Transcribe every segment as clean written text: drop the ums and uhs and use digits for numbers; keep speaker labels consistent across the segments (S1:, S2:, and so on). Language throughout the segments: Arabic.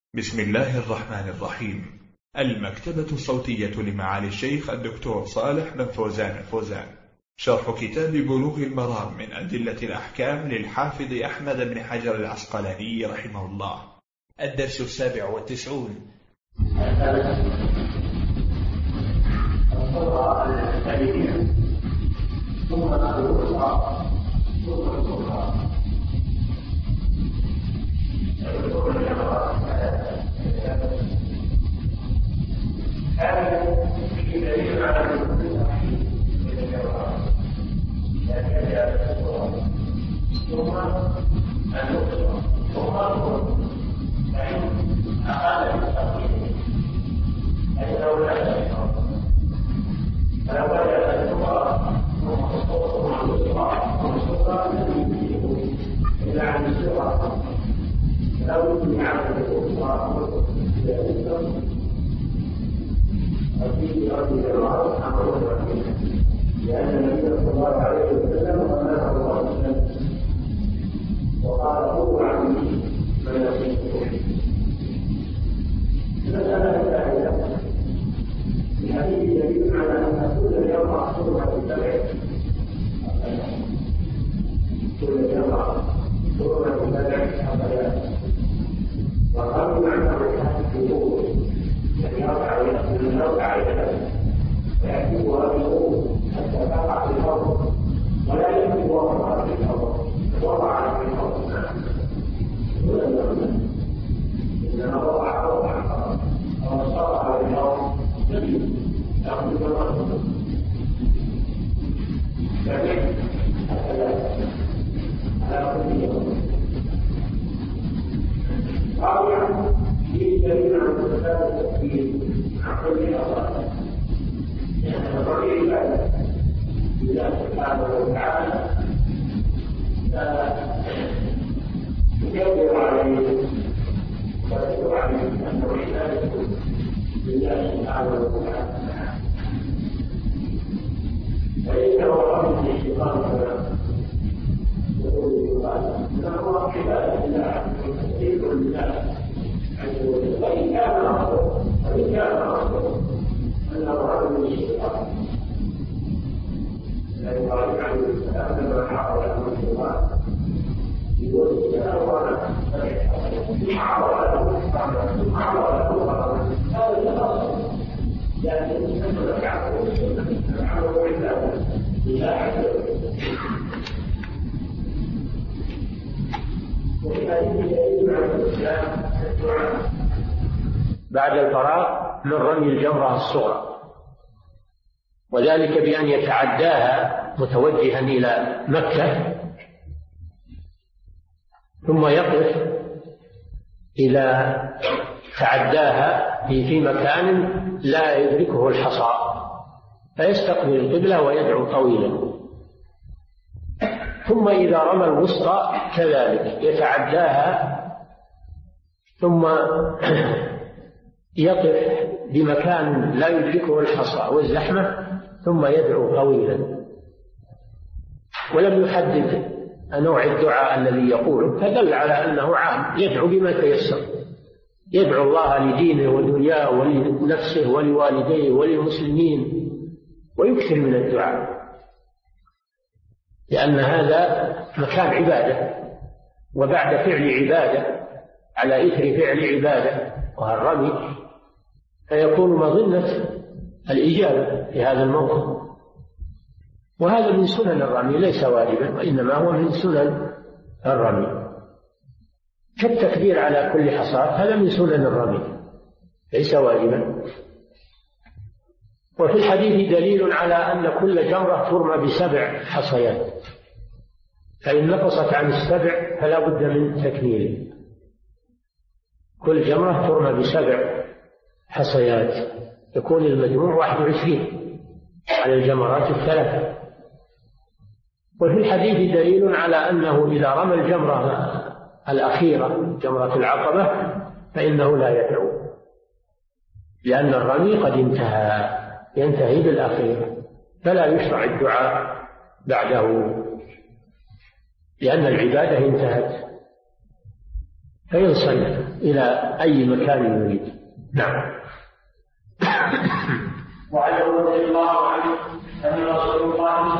S1: بسم الله الرحمن الرحيم. المكتبة الصوتية لمعالي الشيخ الدكتور صالح بن فوزان الفوزان، شرح كتاب بلوغ المرام من أدلة الأحكام للحافظ أحمد بن حجر العسقلاني رحمه الله. الدرس 97.
S2: لأن النبي صلى الله عليه وسلم أمره الله وقال خذوا عني من يصيبكم. المسألة الثانية في حديث دليل على أن كل يوم حرمة السبع، كل يوم حرمة السبع حصيات، وقالوا معناه الحديث الذي يرفع من يرفع فيأتيها بالأمور حتى تقع في الأرض ولا يمكن وضعها في الأرض، وضعها في الأرض إنما وضعها أو صارها في الأرض جميل تأخذ الأرض لكن على كل يوم. رابعا في دليل عن استفادة التكبير عن كل أصابع، لأن الرجل عبادة لله سبحانه وتعالى يكبر عليه ويذكر عليه أنه عبادة لله سبحانه وتعالى، فإنه رمز الشيطان كما يقول الشيطان إنه عبادة لله وتسبيح لله عز وجل. وإن كان أصله أنه رمز الشيطان لا يقال عنه السلام لما حاول عنه الشيطان يقول السلام وانا هذا الأصل، لكن يسمى كعبه كعبه عباده لله عز وجل. وفي هذه دليل على الإسلام الدعاء
S3: بعد الفراغ من رمي الجمرة الصغرى، وذلك بأن يتعداها متوجها إلى مكة ثم يقف إلى تعداها في مكان لا يدركه الحصى، فيستقبل القبلة ويدعو طويلا. ثم إذا رمى الوسطى كذلك يتعداها ثم يقف بمكان لا يدركه الحصى والزحمة ثم يدعو طويلا، ولم يحدد نوع الدعاء الذي يقوله، فدل على أنه عام يدعو بما تيسر، يدعو الله لدينه ودنياه ولنفسه ولوالديه وللمسلمين، ويكثر من الدعاء، لأن هذا مكان عبادة، وبعد فعل عبادة على إثر فعل عبادة والرمي فيكون مظنة الإجابة في هذا الموقف. وهذا من سنن الرمي، ليس واجبا وإنما هو من سنن الرمي، كالتكبير على كل حصاة، هذا من سنن الرمي ليس واجبا. وفي الحديث دليل على أن كل جمرة ترمى ب7 حصيات، فإن نقصت عن ال7 فلا بد من تكميله. كل جمرة ترمى ب7 حصيات، يكون المجموع 21 على الجمرات الثلاث. وفي الحديث دليل على أنه إذا رمى الجمرة الأخيرة جمرة العقبة فإنه لا يدعو، لأن الرمي قد ينتهي بالأخيرة، فلا يشرع الدعاء بعده، لأن العبادة انتهت. فينصرف إلى أي مكان يريد. نعم.
S2: وعنه رضي الله عنه أن رسول الله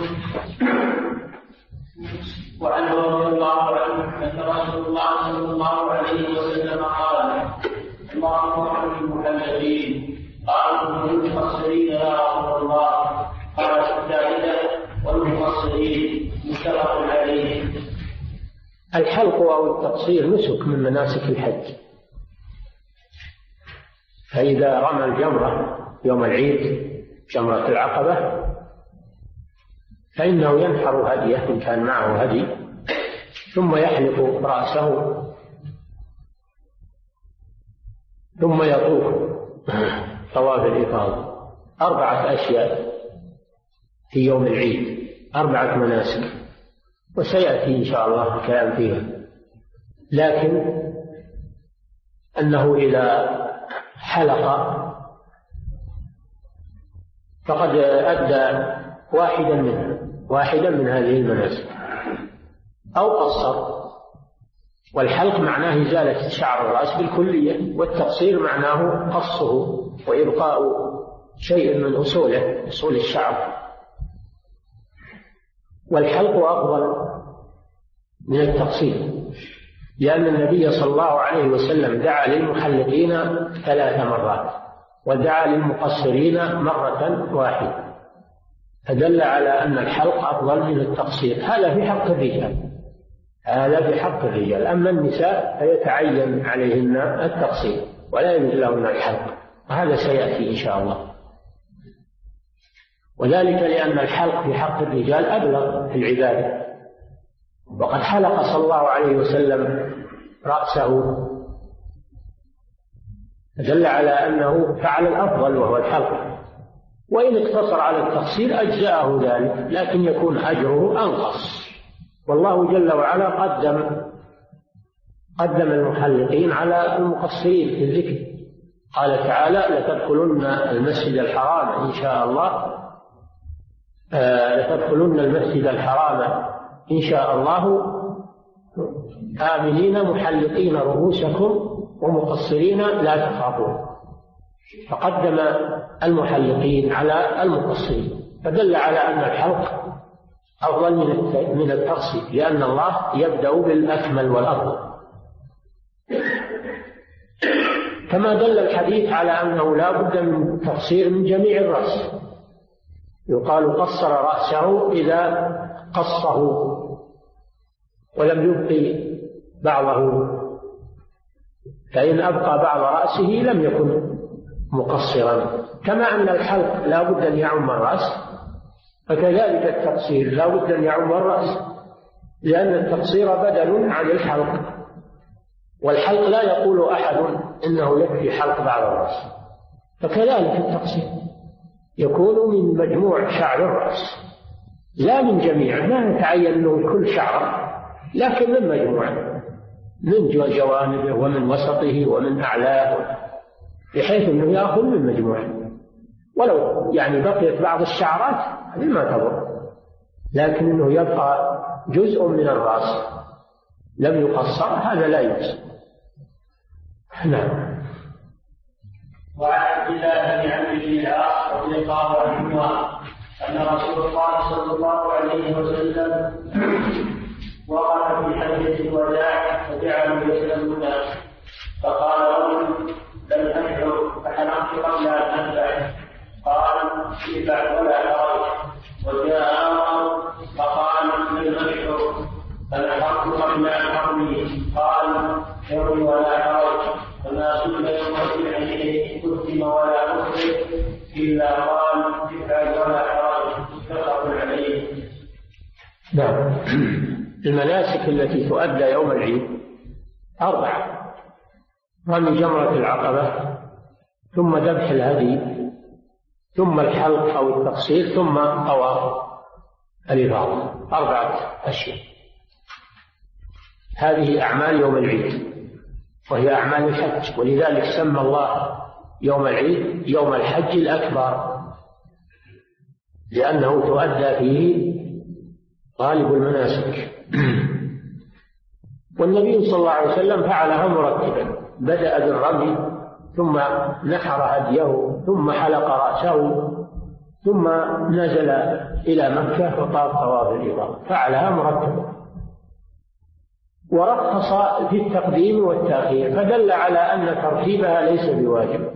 S2: صلى الله عليه وسلم قال: اللهم ارحم المحمدين. قالوا: المقصرين يا رسول الله؟ قال: الثالثة والمقصرين. متفق عليه.
S3: الحلق أو التقصير نسك من مناسك الحج، فإذا رمى الجمرة يوم العيد جمرة العقبة فإنه ينحر هديه إن كان معه هدي، ثم يحلق رأسه، ثم يطوف طواف الإفاضة. 4 أشياء في يوم العيد، 4 مناسك، وسيأتي إن شاء الله الكلام فيها. لكن أنه إذا حلق فقد أدى واحدا من هذه المناسك، أو قصر. والحلق معناه إزالة شعر الرأس بالكلية، والتقصير معناه قصه وإبقاء شيء من أصول الشعر. والحلق أفضل من التقصير، لأن النبي صلى الله عليه وسلم دعا للمحلقين 3 مرات، ودعا للمقصرين مرة واحدة، فدل على أن الحلق أفضل من التقصير. هذا في حق الرجال. أما النساء فيتعين عليهن التقصير ولا يجوز لهن الحلق، وهذا سيأتي إن شاء الله. وذلك لأن الحلق في حق الرجال أبلغ في العبادة، وقد حلق صلى الله عليه وسلم رأسه، دل على أنه فعل الأفضل وهو الحلق. وإن اقتصر على التقصير أجزأه ذلك، لكن يكون أجره أنقص. والله جل وعلا قدم المحلقين على المقصرين في الذكر. قال تعالى: لتدخلن المسجد الحرام إن شاء الله، لتدخلن المسجد الحرام إن شاء الله آمنين محلقين رؤوسكم ومقصرين لا تخافون. فقدم المحلقين على المقصرين، فدل على أن الحلق أفضل من التقصير، لأن الله يبدأ بالأكمل والأفضل. كما دل الحديث على أنه لا بد من تقصير من جميع الرأس. يقال: قصر رأسه إذا قصه ولم يبقي بعضه، فإن أبقى بعض رأسه لم يكن مقصرا. كما أن الحلق لا بد أن يعم الرأس، فكذلك التقصير لا بد أن يعم الرأس، لأن التقصير بدل عن الحلق. والحلق لا يقول أحد إنه يكفي حلق بعض الرأس، فكذلك التقصير يكون من مجموع شعر الرأس لا من جميع، لا يتعين أنه كل شعر، لكن من مجموع، من جوانبه ومن وسطه ومن أعلاه، بحيث أنه يأخذ من مجموع. ولو بقيت بعض الشعرات هذه ما تضر، لكن أنه يبقى جزء من الرأس لم يقصر، هذا لا يجوز. نعم.
S2: وعن عبد الله بن عمرو بن العاص رضي الله عنهما أن رسول الله صلى الله عليه وسلم وقف في حجة الوداع فجعلوا يسلمون، فقال رجل: لم أشعر فحلقت قبل أن أنفع. قال: ادفع ولا حرج. وجاء آخر فقال: لم أشعر فنحرت قبل أن أرمي. قال: ارمي ولا حرج. فما سئل يوم عليه كتم ولا أخرج إلا قال: ادفع ولا حرج. متفق عليه.
S3: نعم. المناسك التي تؤدى يوم العيد 4: رمي جمرة العقبة، ثم ذبح الهدي، ثم الحلق أو التقصير، ثم طواف الإفاضة. 4 أشياء. هذه أعمال يوم العيد، وهي أعمال الحج، ولذلك سمى الله يوم العيد يوم الحج الأكبر، لأنه تؤدى فيه غالب المناسك. والنبي صلى الله عليه وسلم فعلها مرتبا، بدأ بالرمي ثم نحر هديه ثم حلق رأسه ثم نزل إلى مكة وطاف طواف الإفاضة، فعلها مرتبا، ورخص في التقديم والتأخير، فدل على أن ترتيبها ليس بواجب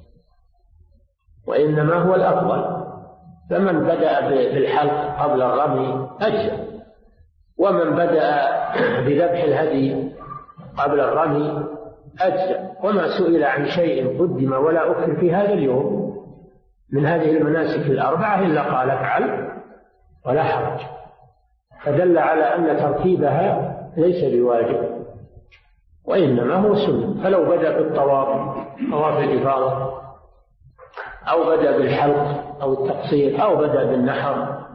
S3: وإنما هو الأفضل. فمن بدأ بالحلق قبل الرمي أجزأ، ومن بدأ بذبح الهدي قبل الرمي أجزأ. وما سئل عن شيء قدم ولا أخر في هذا اليوم من هذه المناسك الأربعة إلا قال افعل ولا حرج، فدل على أن ترتيبها ليس بواجب وإنما هو سنة. فلو بدأ بالطواف طواف الإفاضة أو بدأ بالحلق أو التقصير أو بدأ بالنحر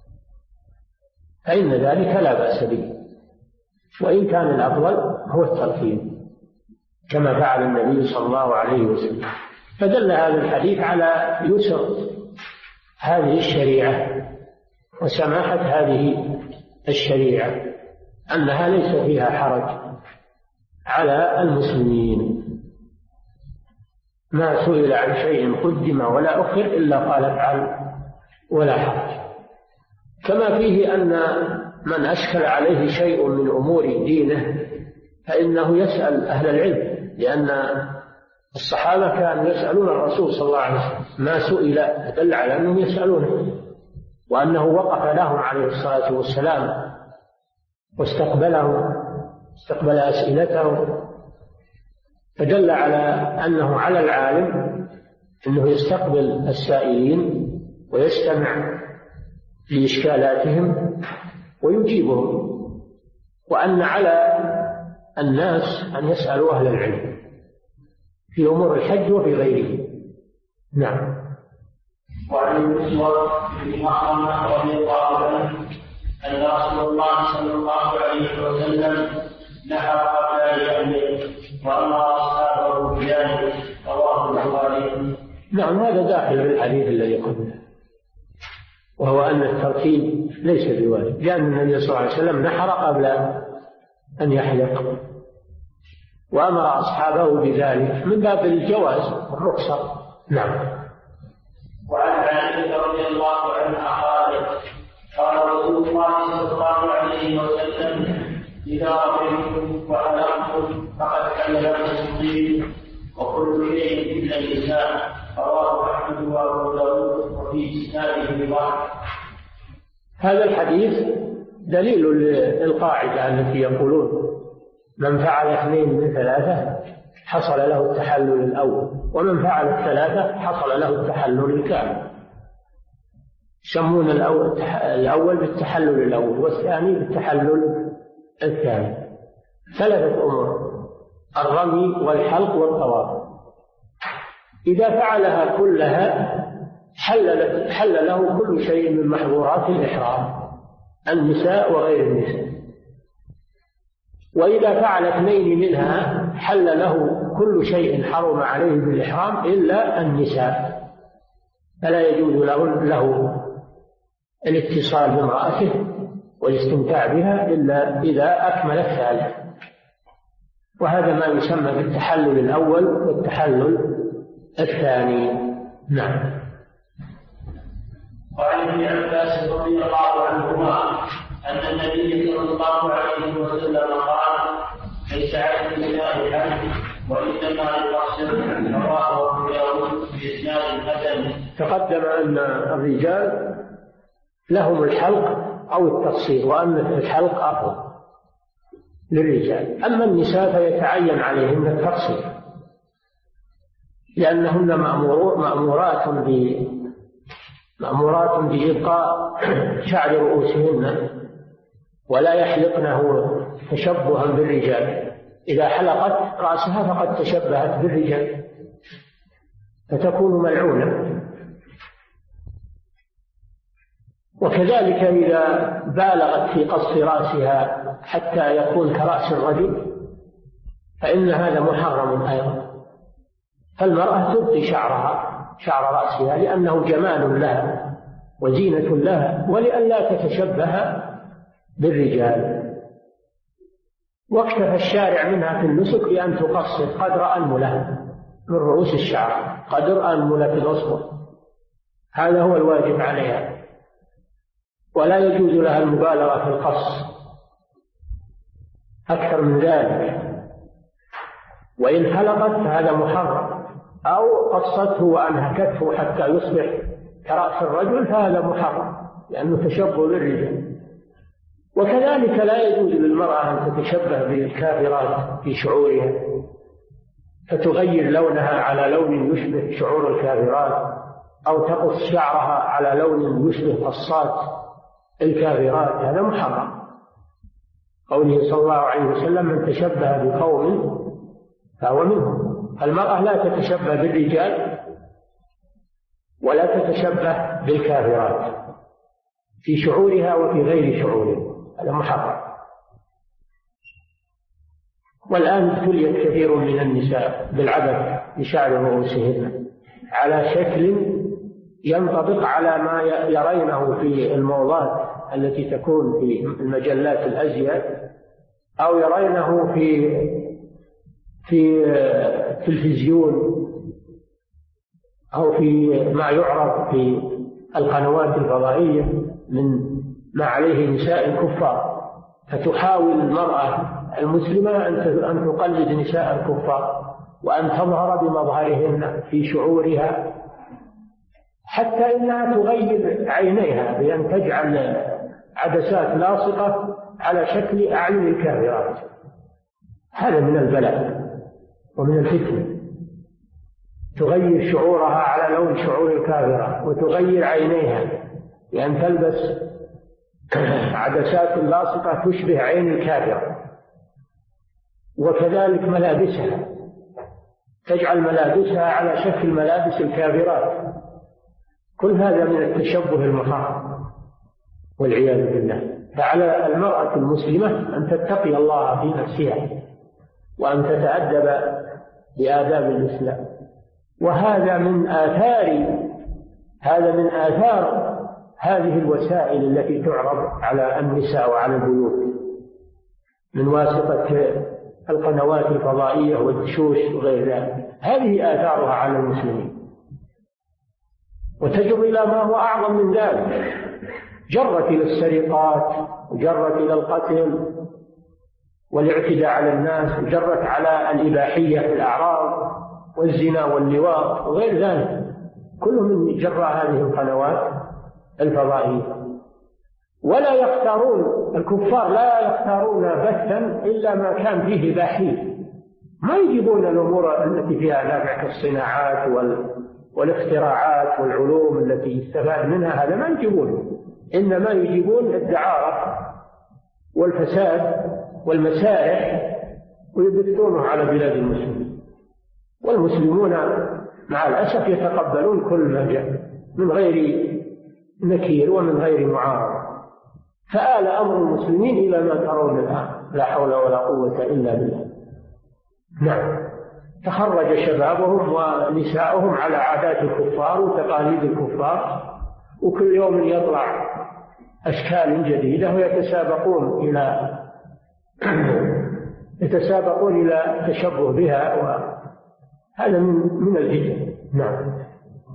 S3: فإن ذلك لا بأس به، وإن كان الأفضل هو الترتيب كما فعل النبي صلى الله عليه وسلم. فدل هذا الحديث على يسر هذه الشريعة وسماحة هذه الشريعة، أنها ليس فيها حرج على المسلمين. ما سئل عن شيء قدم ولا أخر إلا قال افعل ولا حرج. كما فيه أن من أشكل عليه شيء من أمور دينه فإنه يسأل أهل العلم، لأن الصحابة كانوا يسألون الرسول صلى الله عليه وسلم ما سئل، دل على أنهم يسألونه، وأنه وقف لهم عليه الصلاة والسلام واستقبلهم، استقبل أسئلتهم، فدل على أنه على العالم أنه يستقبل السائلين ويستمع لإشكالاتهم ويجيبهم، وأن على الناس أن يسألوا أهل العلم في أمور الحج وفي غيره. نعم.
S2: وعن المسور بن محرم رضي الله عنه أن رسول الله صلى الله عليه وسلم نحر قبل أن يحمل وأمر أصحابه بذلك، رواه البخاري.
S3: نعم، هذا داخل في الحديث الذي قبله، وهو أن الترتيب ليس بواجب، لأن النبي صلى الله عليه وسلم نحر قبل أن يحلق وأمر أصحابه بذلك من باب الجواز والرخصة. نعم.
S2: وعن عائشة رضي الله عنها قال رسول الله صلى الله عليه وسلم إذا رميتم وحلقتم فقد حل لكم الطيب وكل شيء إلا النساء، رواه أحمد وأبو داود وفي إسناده ضعف.
S3: هذا الحديث دليل للقاعدة التي يقولون من فعل 2 من 3 حصل له التحلل الأول، ومن فعل 3 حصل له التحلل الكامل. يسمون الأول بالتحلل الأول والثاني بالتحلل الثاني. 3 أمور: الرمي والحلق والطواف. إذا فعلها كلها حل له كل شيء من محظورات الإحرام، النساء وغير النساء. وإذا فعل 2 منها حل له كل شيء حرم عليه بالإحرام إلا النساء، فلا يجوز له الاتصال بامرأته والاستمتاع بها إلا إذا أكمل 3. وهذا ما يسمى بالتحلل الأول والتحلل الثاني. نعم.
S2: وعن ابن عباس رضي الله عنهما أن النبي صلى الله عليه وسلم قال: ليس على النساء حج وإنما يقصر، رواه أبو داود بإسناد حسن.
S3: تقدم أن الرجال لهم الحلق أو التقصير، وأن الحلق أفضل للرجال. أما النساء فيتعين عليهن التقصير، لأنهن مأمورات بإبقاء شعر رؤوسهن ولا يحلقنه تشبها بالرجال. إذا حلقت رأسها فقد تشبهت بالرجال فتكون ملعونة. وكذلك إذا بالغت في قص رأسها حتى يكون كرأس الرجل فإن هذا محرم أيضا. فالمرأة تبقي شعر رأسها لأنه جمال لها وزينة لها، ولئلا تتشبه بالرجال. واكتفى الشارع منها في النسك بأن تقصر قدر أنملة من رؤوس الشعر، قدر أنملة في الأصبع، هذا هو الواجب عليها، ولا يجوز لها المبالغة في القص أكثر من ذلك. وإن حلقت فهذا محرم، أو قصته وأنهكته حتى يصبح كرأس الرجل فهذا محرم، لأنه تشبه بالرجال. وكذلك لا يجوز للمرأة أن تتشبه بالكافرات في شعورها، فتغير لونها على لون يشبه شعور الكافرات، أو تقص شعرها على لون يشبه قصات الكافرات، هذا محرم. قوله صلى الله عليه وسلم: من تشبه بقوم فهو منهم. المرأة لا تتشبه بالرجال ولا تتشبه بالكافرات في شعورها وفي غير شعورها، هذا محرم. والآن ابتليت كثير من النساء بالعبث بشعر رؤوسهن على شكل ينطبق على ما يرينه في الموضات التي تكون في المجلات الأزياء، أو يرينه في التلفزيون، أو في ما يعرض في القنوات الفضائية من ما عليه نساء الكفار، فتحاول المرأة المسلمة أن تقلد نساء الكفار وأن تظهر بمظهرهن في شعورها، حتى إنها تغير عينيها بأن تجعل عدسات لاصقة على شكل أعين الكافرات. هذا من البلاء ومن الفتنة، تغير شعورها على لون شعور الكافرة، وتغير عينيها بأن تلبس عدسات لاصقة تشبه عين الكافرة. وكذلك ملابسها، تجعل ملابسها على شكل ملابس الكافرات. كل هذا من التشبه المحرم والعياذ بالله. فعلى المرأة المسلمة أن تتقي الله في نفسها وأن تتأدب بآداب الإسلام. وهذا من آثار هذه الوسائل التي تعرض على النساء وعلى البيوت من واسطة القنوات الفضائية والدشوش وغير ذلك، هذه آثارها على المسلمين، وتجر إلى ما هو أعظم من ذلك، جرت إلى السرقات، وجرت إلى القتل والاعتداء على الناس، وجرت على الإباحية في الأعراض والزنا واللواط وغير ذلك، كله من جراء هذه القنوات الفضائية. ولا يختارون الكفار، لا يختارون بثا إلا ما كان فيه إباحية، ما يجيبون الأمور التي فيها نفع كالصناعات والاختراعات والعلوم التي يستفاد منها، هذا ما يجيبونه، إنما يجيبون الدعارة والفساد والمسارح ويبثونه على بلاد المسلمين. والمسلمون مع الأسف يتقبلون كل ما جاء من غير نكير ومن غير معارضة، فآل أمر المسلمين إلى ما ترون الآن، لا حول ولا قوة إلا بالله. نعم، تخرج شبابهم ونساؤهم على عادات الكفار وتقاليد الكفار، وكل يوم يطلع أشكال جديدة ويتسابقون إلى التشبه بها، وهذا من الفتن. نعم.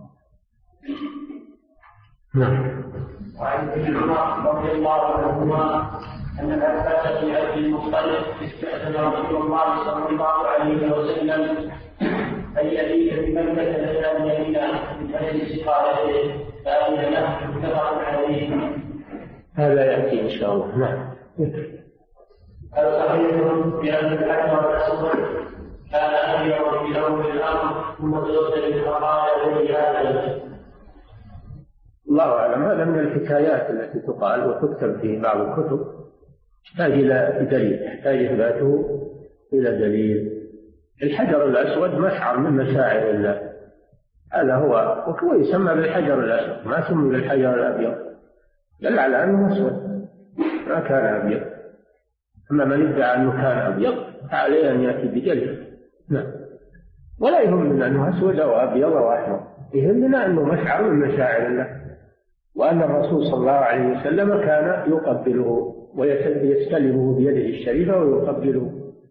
S2: نعم. وعن ابن عمر رضي الله عنهما أن العباس بن عبد المطلب استأذن رسول الله صلى الله عليه وسلم أن يبيت بمكة ليالي يمينا من حديث سقايته فأذن له، متفق عليه.
S3: هذا يأتي إن شاء الله. نعم.
S2: الصحيح بأن الحجر الأسود كان أبيض في أول الأمر ثم تغسل الخطايا بهذا.
S3: الله أعلم. هذا من الحكايات التي تقال وتكتب في بعض الكتب، يحتاج إلى دليل، يحتاج إثباته إلى دليل. الحجر الأسود مشعر من مشاعر الله، هذا هو يسمى بالحجر الأسود، ما سمي بالحجر الأبيض، دل على أنه أسود ما كان أبيض. أما من ادعى أنه كان أبيض فعليه أن يأتي بدليل. نعم. ولا يهمنا أنه أسود أو أبيض أو أحمر، يهمنا أنه مشعر من مشاعر الله، وأن الرسول صلى الله عليه وسلم كان يقبله ويستلمه بيده الشريفة ويقبله.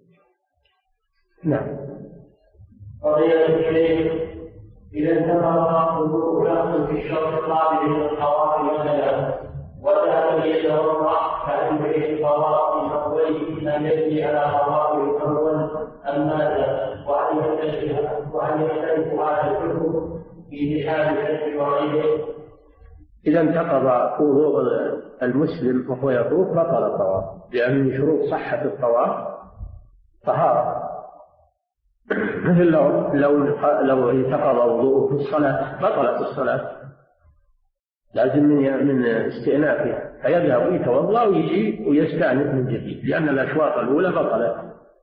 S3: نعم.
S2: قضية الشيخ إذا انتقض وضوء شخص في الشرط القابل للطواف مثلا وذهب ليتوضأ فهل به الطواف من أول أن يجري على طواف الأول أم ماذا؟ وهل يختلف هذا الحكم في زحام الحج وغيره؟
S3: إذا انتقض وضوء المسلم وهو يطوف بطل الطواف، لأن من شروط صحة الطواف طهارة. مثل لو انتقض وضوءه في الصلاة بطلت الصلاة، لازم من استئنافها، فيذهب يتوضأ ويجي ويستأنف من جديد، لأن الأشواط الأولى بطلت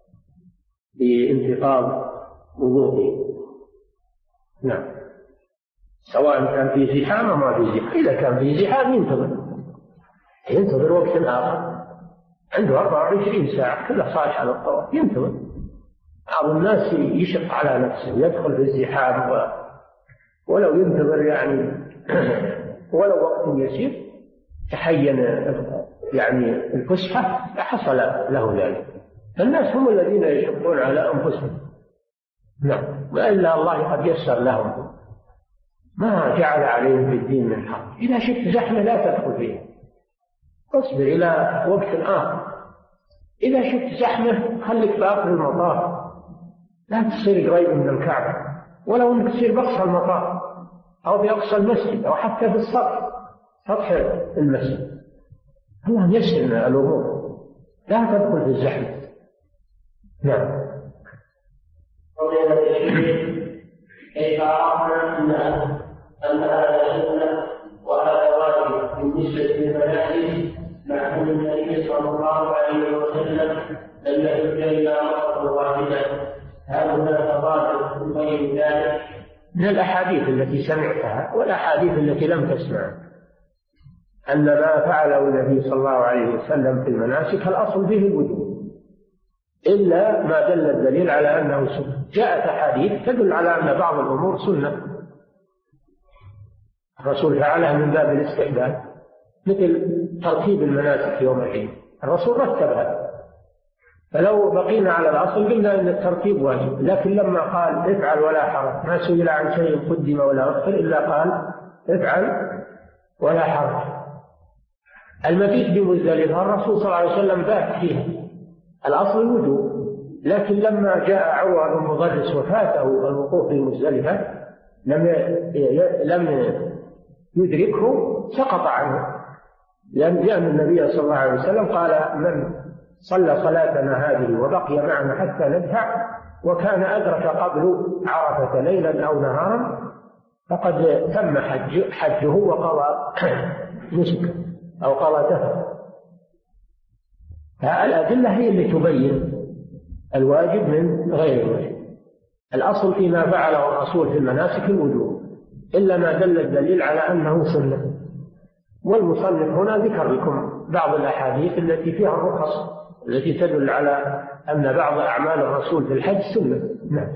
S3: بانتقاض وضوءه. نعم. سواء كان في زحام أو ما في زحام. إذا كان في زحام ينتظر وقت آخر، عنده 24 ساعة كلها صالحة على الطواف، ينتظر. بعض الناس يشق على نفسه يدخل في الزحام ولو ينتظر يعني ولو وقت يسير تحين يعني الفسحة لحصل له ذلك. فالناس هم الذين يشقون على أنفسهم. نعم. وإلا الله قد يسر لهم، ما جعل عليهم في الدين من حق. إذا شفت زحمة لا تدخل فيها، اصبر إلى وقت آخر. إذا شفت زحمة خليك في آخر المطاف، لا تصير قريب من الكعبة، ولو أنك تصير بأقصى المطاف أو بأقصى المسجد أو حتى في سطح المسجد. الله يسر الأمور، لا تدخل في الزحمة. نعم.
S2: كيف عرفنا أن هذا سنة وهذا واجب بالنسبة للمناسك مع أن النبي صلى الله عليه وسلم لم يحج إلا مرة واحدة؟ هل هناك تضاد بين ذلك؟
S3: من الأحاديث التي سمعتها والأحاديث التي لم تسمع أن ما فعله النبي صلى الله عليه وسلم في المناسك الأصل فيه الوجوب، إلا ما دل الدليل على أنه سنة. جاءت أحاديث تدل على أن بعض الأمور سنة الرسول فعلها من باب الاستحباب، مثل ترتيب المناسك يوم العيد، الرسول رتبها، فلو بقينا على الأصل قلنا أن الترتيب واجب. لكن لما قال افعل ولا حرج، ما سئل عن شيء قدم ولا أخر إلا قال افعل ولا حرج. المبيت بمزدلفة الرسول صلى الله عليه وسلم بات فيها، الأصل الوجوب، لكن لما جاء عروة بن مضرس وفاته الوقوف بمزدلفة لم يدركه، سقط عنه، لأن النبي صلى الله عليه وسلم قال من صلى صلاتنا هذه وبقي معنا حتى ندفع وكان أدرك قبل عرفة ليلا أو نهارا فقد تم حجه وقضى نسك أو قضى دفع. الأدلة هي اللي تبين الواجب من غير الواجب. الأصل فيما فعله الرسول في المناسك الوجوب، إلا ما دل الدليل على أنه سنة. والمصنف هنا ذكر لكم بعض الأحاديث التي فيها الرخص التي تدل على أن بعض أعمال الرسول في الحج سنة. نعم.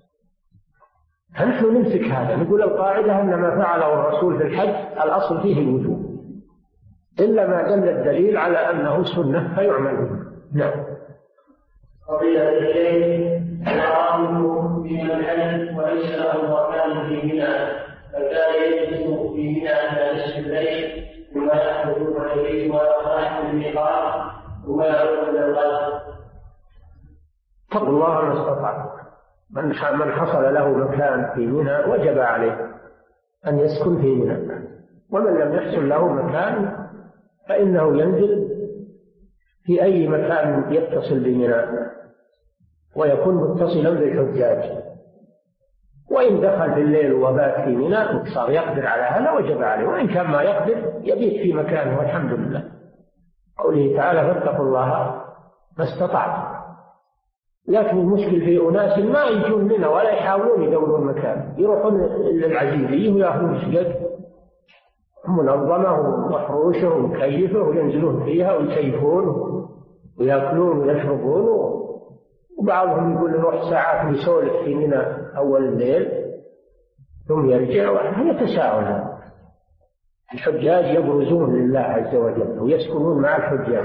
S3: فنحن نمسك هذا، نقول القاعدة أن ما فعله الرسول في الحج الأصل فيه الوجوب، إلا ما دل الدليل على أنه سنة فيعمل به. نعم.
S2: قضية الشيء العامل من الحج وليس له مكان في منى، فكان يجلس في منى إلى نصف الليل ثم يخرج إليه ويخرج الميقات ثم يعود إلى الغد.
S3: اتقوا الله ما استطعتم. من حصل له مكان في منى وجب عليه أن يسكن في منى، ومن لم يحصل له مكان فإنه ينزل في أي مكان يتصل بمنى ويكون متصلا بالحجاج. وإن دخل في الليل وبات في منى وصار يقدر على هذا وجب عليه، وإن كان ما يقدر يبيت في مكانه والحمد لله. قوله تعالى فاتقوا الله ما استطعتم. لكن المشكل في أناس ما يجون منى ولا يحاولون يدورون مكان، يروحون للعزيزية ويأخذون شقق منظمة ومحروشة ومكيفة وينزلون فيها ويكيفون ويأكلون ويشربون، وبعضهم يقول نروح ساعات يسولف في منى أول الليل ثم يرجع. هذا تساؤل. الحجاج يبرزون لله عز وجل ويسكنون مع الحجاج،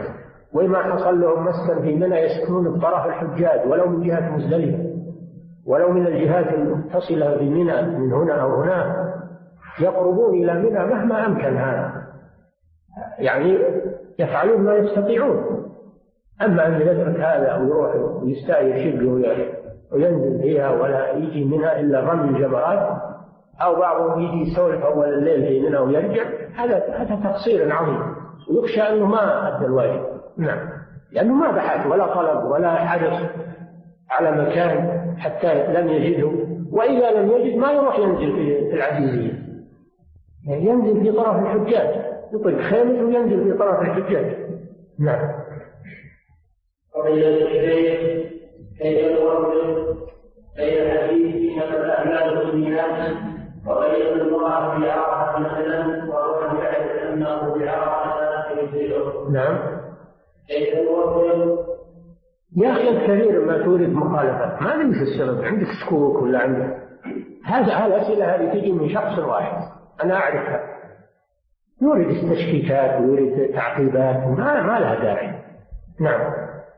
S3: وما حصل لهم مسكن في منى يسكنون بطرف الحجاج ولو من جهة مزدلفة، ولو من الجهات المتصلة بمنى من هنا أو هناك، يقربون إلى منى مهما أمكن هذا، يعني يفعلون ما يستطيعون. أما أن يترك هذا أو يروح ويستأجر شقة وينزل فيها ولا يجي منها إلا رمي الجمرات، أو بعضهم يجي يسولف أول الليل في منى ويرجع، هذا تقصير عظيم، ويخشى أنه ما أدى الواجب. نعم، لأنه ما بحث ولا طلب ولا حدث على مكان حتى لم يجده، وإذا لم يجد ما يروح ينزل في العزيزية، يعني ينزل في طرف الحجاج، يطلق خيمة وينزل في طرف الحجاج. نعم.
S2: قضية الشيخ كيف نوفق بين الحديث إنما الأعمال بالنيات وبين المرأة بعرفة مثلا وهو يعرف أنه بعرفة يجزئه.
S3: نعم.
S2: كيف نوفق؟
S3: يا أخي الكثير ما تورد مخالفة، ما أدري في السبب، عندك شكوك ولا عندك هذا الأسئلة هذه تجي من شخص واحد أنا أعرفها، يورد تشكيكات ويورد تعقيبات ما لها داعي. نعم.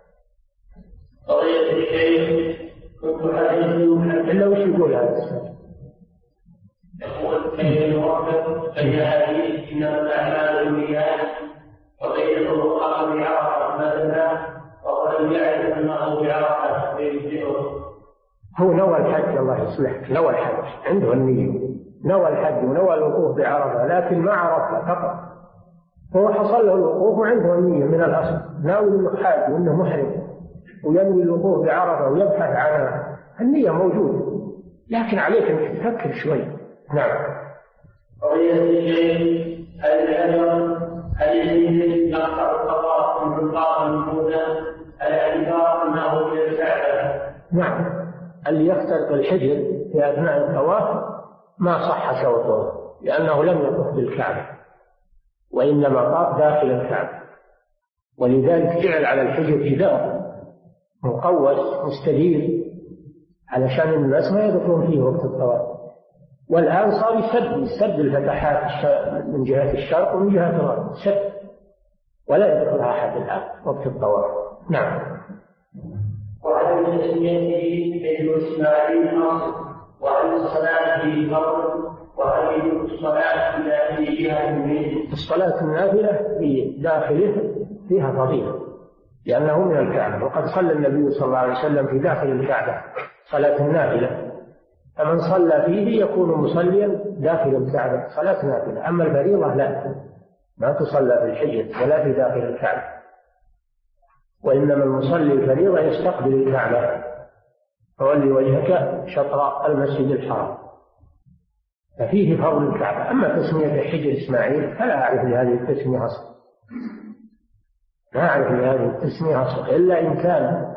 S2: قضية الشيخ كنت حديث
S3: إلا وش يقول هذا السؤال؟
S2: يقول كيف نوفق بين حديث إنما الأعمال بالنيات وبين المرأة بعرفة مثلا وقد يعرف أنه بعرفة يجزئه.
S3: هو نوى الحج، الله يصلحك، نوى الحج عنده النية، نوى الحج ونوى الوقوف بعرفة، لكن ما عرفها فقط، هو حصل له الوقوف وعنده النية من الأصل، ناوي أنه حاج وأنه محرم وينوي الوقوف بعرفة ويبحث عنها، النية موجودة، لكن عليك أن تفكر شوي. نعم.
S2: قضية الشيخ هل يجوز يقطع الطواف من الطاقة الموجودة الاعتبار أنه من الكعبة؟
S3: نعم، اللي يخترق الحجر في أثناء الطواف ما صح شوطه، لأنه لم يطف بالكعبة وإنما طاف داخل الكعبة، ولذلك جعل على الحجر جدار مقوس مستدير علشان الناس ما يدخلون فيه وقت الطواف. والآن صار يسد الفتحات من جهة الشرق ومن جهة الغرب، سد ولا يدخلها أحد الآن وقت الطواف. نعم.
S2: وعن تسميته ابن إسماعيل نصر، وعن الصلاة في فرض، وعن الصلاة في جهة منه.
S3: الصلاة النافلة في داخله فيها فضيلة لأنه من الكعبة، وقد صلى النبي صلى الله عليه وسلم في داخل الكعبة صلاة النافلة، فمن صلى فيه يكون مصليا داخل الكعبة صلاة نافلة. أما الفريضة لا، ما تصلى في الحجر ولا في داخل الكعبة، وإنما المصلي الفريضة يستقبل الكعبة، فولي وجهك شطر المسجد الحرام، ففيه فضل الكعبة. أما تسمية حجر إسماعيل فلا أعرف لهذه التسمية أصلا، ما أعرف لهذه التسمية أصلا، إلا إن كان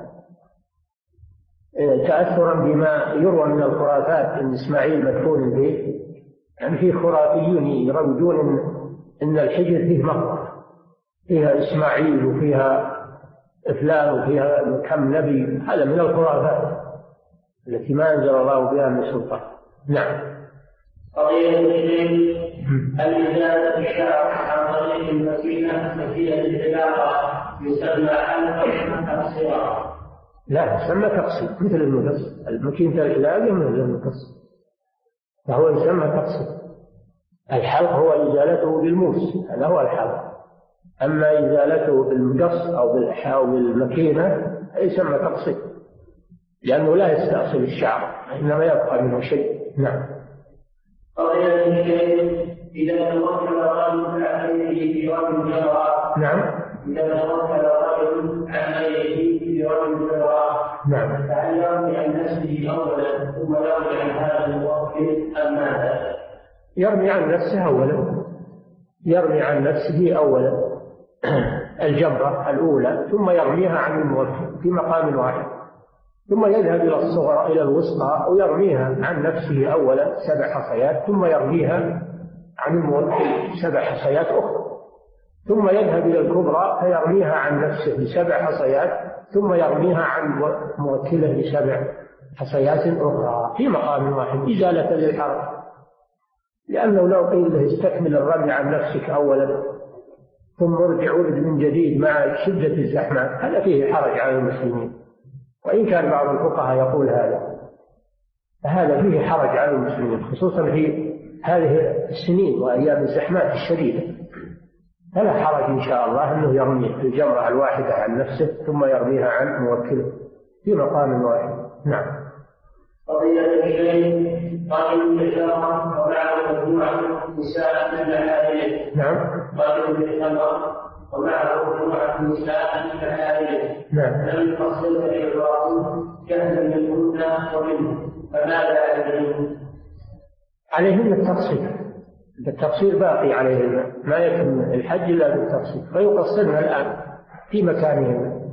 S3: تأثرا بما يروى من الخرافات أن إسماعيل مدفون به. يعني في خرافيون يروجون إن الحجر فيه مقبرة فيها إسماعيل وفيها فلان وفيها كم نبي، هذا من الخرافات التي ما أنزل الله بها من سلطان. نعم.
S2: قضية الشيخ الإزالة الشعر عن طريق المكينة العلاقة يسمى حلقة الصغار.
S3: لا، يسمى تقصير مثل المقص، المكينة العلاقة مثل المقص، فهو يسمى تقصير. الحلق هو إزالته بالموس، هذا هو الحلق. أما إزالته بالمقص أو بالمكينة يسمى تقصير، لأنه لا يستأصل الشعر إنما يبقى منه شيء. نعم.
S2: قضية الشيخ إذا توكل رجل عن غيره في رجل جرى.
S3: نعم.
S2: إذا توكل رجل عن غيره في رجل جرى.
S3: نعم.
S2: فهل يرمي عن نفسه أولا ثم يرمي عن هذا الموكل أم ماذا؟
S3: يرمي عن نفسه أولا، يرمي عن نفسه أولا الجمرة الأولى، ثم يرميها عن الموكل في مقام واحد، ثم يذهب إلى الصغرى إلى الوسطى ويرميها عن نفسه أولا 7 حصيات، ثم يرميها عن الموكل 7 حصيات أخرى، ثم يذهب إلى الكبرى فيرميها عن نفسه 7 حصيات، ثم يرميها عن موكله 7 حصيات أخرى في مقام واحد إزالة للحرج. لأنه لو قيل له استكمل الرمي عن نفسك أولا ثم ارجع ولد من جديد مع شدة الزحمات، هذا فيه حرج على المسلمين. وإن كان بعض الفقهاء يقول هذا فيه حرج على المسلمين، خصوصا في هذه السنين وأيام الزحمات الشديدة. فلا حرج إن شاء الله أنه يرمي الجمرة الواحدة عن نفسه ثم يرميها عن موكله في مقام واحد. نعم.
S2: فضيلة الشيخ قال بالشرع ومعه مجموعة نساء من محارمه.
S3: نعم.
S2: قال بالشرع ومعه مجموعة نساء من محارمه.
S3: نعم.
S2: لم يفصل الإعراب جهلا منهن ومنه، فماذا عليهم؟
S3: عليهن التقصير باقي عليهن، ما يتم الحج إلا بالتقصير، فيقصرن الآن في مكانهن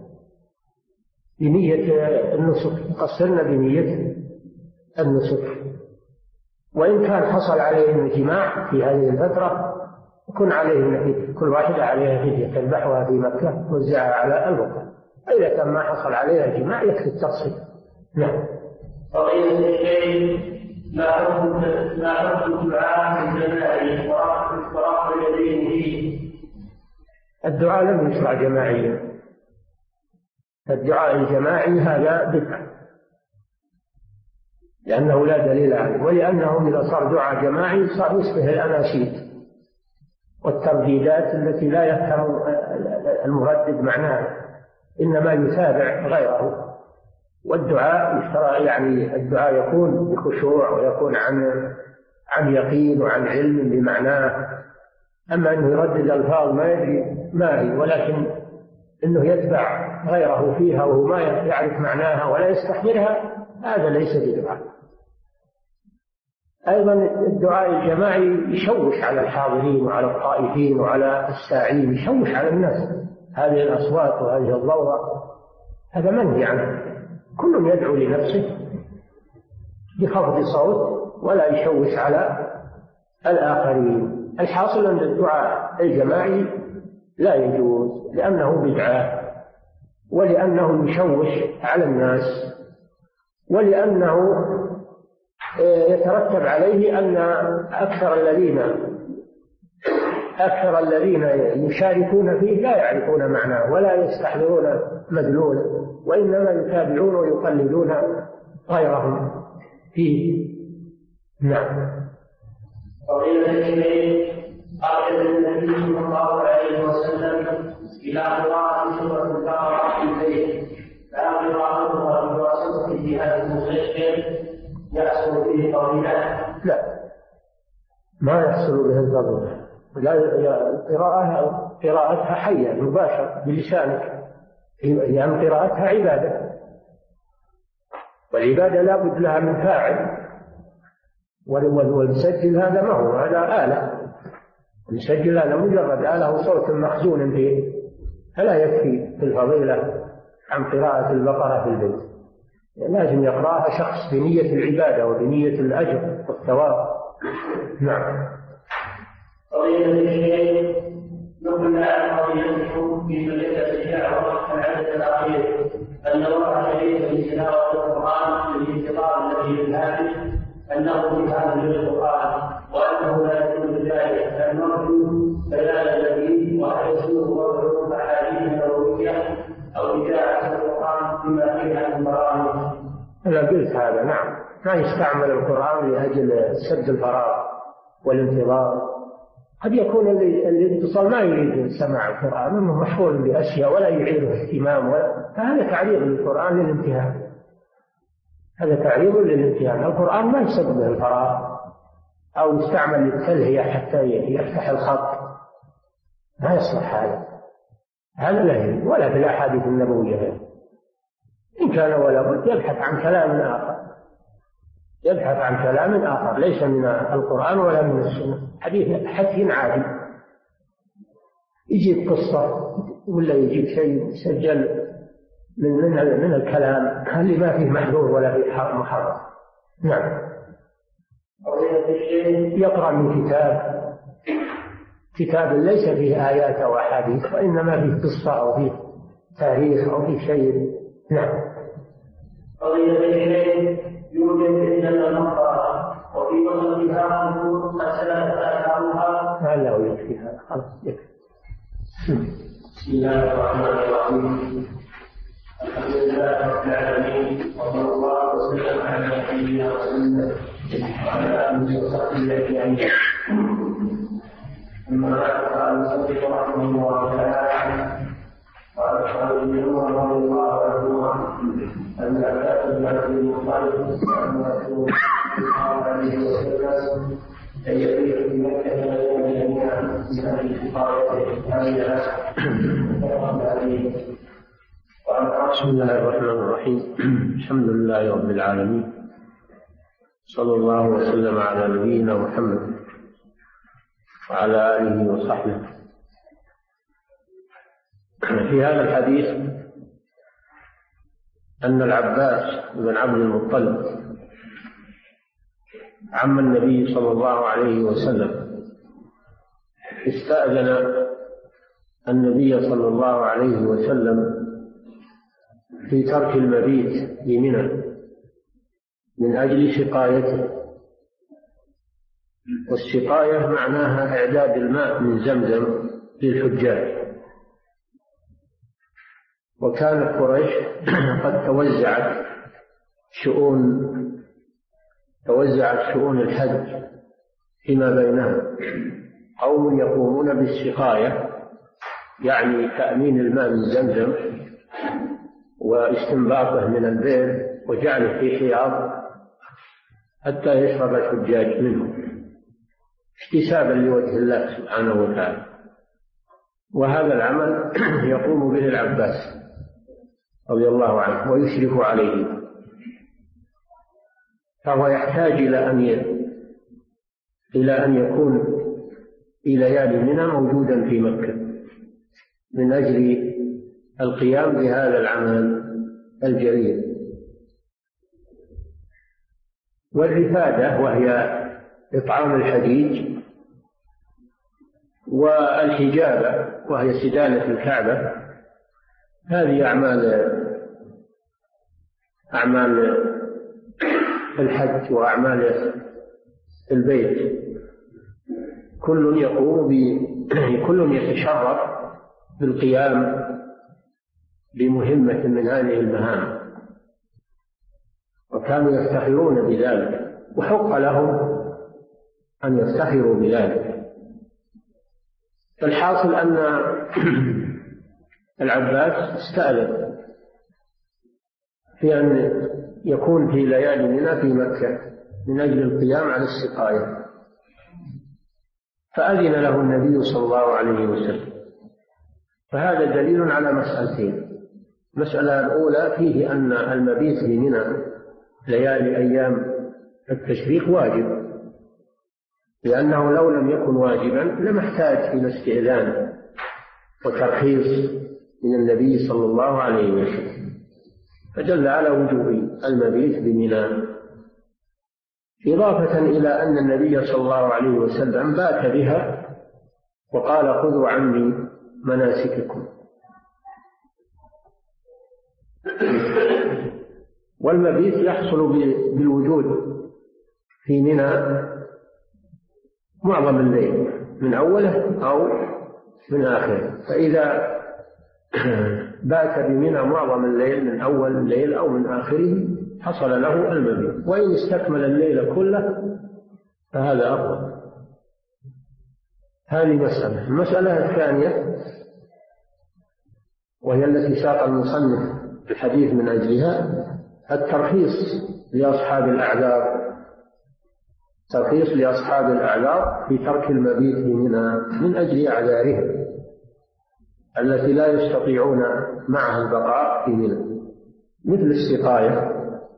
S3: بنية النسك، يقصرن بنية النسك. وإن كان حصل عليهن جماع في هذه الفترة يكون عليهن فدية، كل واحدة عليها فدية تذبحها في مكة توزعها على البقرة. إذا كان ما حصل عليها جماع يكفي التقصير. نعم.
S2: فضيلة الشيخ ما حكم الدعاء الجماعي ورفع اليدين فيه؟
S3: الدعاء لم يشرع جماعيا، الدعاء الجماعي هذا بدعة لأنه لا دليل عليه، ولأنه إذا صار دعاء جماعي صار يشبه الأناشيد والترديدات التي لا يفهم المردد معناها، إنما يتابع غيره. والدعاء يشترى، يعني الدعاء يكون بخشوع ويكون عن يقين وعن علم بمعناه. أما أنه يردد ألفاظ ما يدري ما هي، ولكن أنه يتبع غيره فيها وهو ما يعرف معناها ولا يستحضرها، هذا ليس بدعاء. أيضا الدعاء الجماعي يشوش على الحاضرين وعلى الطائفين وعلى الساعين، يشوش على الناس، هذه الأصوات وهذه الضوضاء، هذا منهي عنه. كل يدعو لنفسه بخفض صوت ولا يشوش على الآخرين. الحاصل أن الدعاء الجماعي لا يجوز لأنه بدعة، ولأنه يشوش على الناس، ولأنه يترتب عليه أن أكثر الذين يشاركون فيه لا يعرفون معناه ولا يستحضرون مدلوله، وإنما يتابعون ويقلدون غيرهم فيه. نعم.
S2: فضيلة الشيخ أرشد النبي صلى الله عليه وسلم إلى قراءة سورة البقرة في البيت، لا قراءتها بواسطة جهاز مسجل يحصل فيه فضيلة؟
S3: لا، ما يحصل به الفضيلة، قراءتها حية مباشرة بلسانك، يعني قراءتها عبادة، والعبادة لا بد لها من فاعل، والمسجل هذا ما هو، هذا آلة، المسجل هذا مجرد آلة وصوت مخزون فيه، فلا يكفي في الفضيلة عن قراءة البقرة في البيت، لازم يقرأها شخص بنية العبادة وبنية الأجر والثواب. نعم.
S2: فضيلة الشيخ نقل عن قضيته في مجلة الشعر العدد الأخير أن الله شريك لتلاوة القرآن للانتقال الذي للهاتف أنه مفهم للقرآن، وأنه لا يكون بذلك فالمرجو بيان الذي وهل يسوق وضع أحاديث نبوية أو إذاعة القرآن بما فيها من برامج.
S3: أنا قلت هذا. نعم، ما يستعمل القرآن لأجل سد الفراغ والانتظار. قد يكون الاتصال ما يريد سماع القرآن، انه مشغول باشياء ولا يعيره اهتمام، فهذا تعريض للقرآن للامتهان، هذا تعريض للامتهان. القرآن ما يسد به الفراغ او يستعمل للتلهية حتى يفتح الخط، ما يصلح هذا لا يريد، ولا في الاحاديث النبوية. ان كان ولا بد يبحث عن كلام آخر، يبحث عن كلام آخر ليس من القرآن ولا من السنة، حديث عادي، يجيب قصة ولا يجيب شيء مسجل من الكلام اللي ما فيه محذور ولا فيه محرم. نعم. يقرأ من كتاب ليس فيه آيات أو أحاديث، وإنما فيه قصة أو فيه تاريخ أو فيه شيء. نعم.
S2: يوجد عند المقبرة وفي وسطها قبور قد سلفت آثارها.
S3: لا يكفي هذا، خلاص يكفي.
S2: بسم الله الرحمن الرحيم. الحمد لله رب العالمين، وصلى الله وسلم على نبينا محمد وعلى اله وصحبه اجمعين. اما بعد، قال المصنف رحمه الله تعالى: قال ابن عمر رضي الله عنهما ان عباس بن عبد المطلب سال رسول الله عليه وسلم ان يبيت في مكه ليلا جميعا من اهل قريته عليها.
S3: بسم الله الرحمن الرحيم. الحمد لله رب العالمين، صلى الله وسلم على نبينا محمد وعلى آله وصحبه. في هذا الحديث أن العباس بن عبد المطلب عم النبي صلى الله عليه وسلم استأذن النبي صلى الله عليه وسلم في ترك المبيت بمنى من أجل سقايته. والسقاية معناها إعداد الماء من زمزم للحجاج. وكانت قريش قد توزعت شؤون الحج فيما بينها. قوم يقومون بالسقاية، يعني تأمين الماء من زمزم واستنباطه من البئر وجعله في حياض حتى يشرب الحجاج منه احتسابا لوجه الله سبحانه وتعالى. وهذا العمل يقوم به العباس رضي الله عنه ويشرف عليه، فهو يحتاج إلى أن يكون في ليالي منى موجودا في مكة من أجل القيام بهذا العمل الجليل. والرفادة وهي إطعام الحجيج، والحجابة وهي سدانة الكعبة، هذه أعمال الحج وأعمال البيت. كل يتشرف بالقيام بمهمة من هذه المهام، وكانوا يفتخرون بذلك، وحق لهم أن يفتخروا بذلك. فالحاصل أن العباس استأذن في أن يكون في ليالي منى في مكة من أجل القيام على السقاية، فأذن له النبي صلى الله عليه وسلم. فهذا دليل على مسألتين: المسألة الأولى فيه أن المبيت في منى ليالي أيام التشريق واجب، لأنه لو لم يكن واجبا لما احتاج إلى استئذان وترخيص من النبي صلى الله عليه وسلم، فدل على وجوب المبيت بمنى. إضافة إلى أن النبي صلى الله عليه وسلم بات بها وقال: خذوا عني مناسككم. والمبيت يحصل بالوجود في منى معظم الليل من أوله أو من آخره، فإذا بات بمنى معظم الليل من أول الليل أو من آخره حصل له المبيت، وإن استكمل الليل كله فهذا أفضل. هذه مسألة. المسألة الثانية وهي التي ساق المصنف الحديث من أجلها: الترخيص لأصحاب الأعذار، ترخيص لأصحاب الأعذار في ترك المبيت في منى من أجل أعذارهم التي لا يستطيعون معها البقاء في منى، مثل السقاية،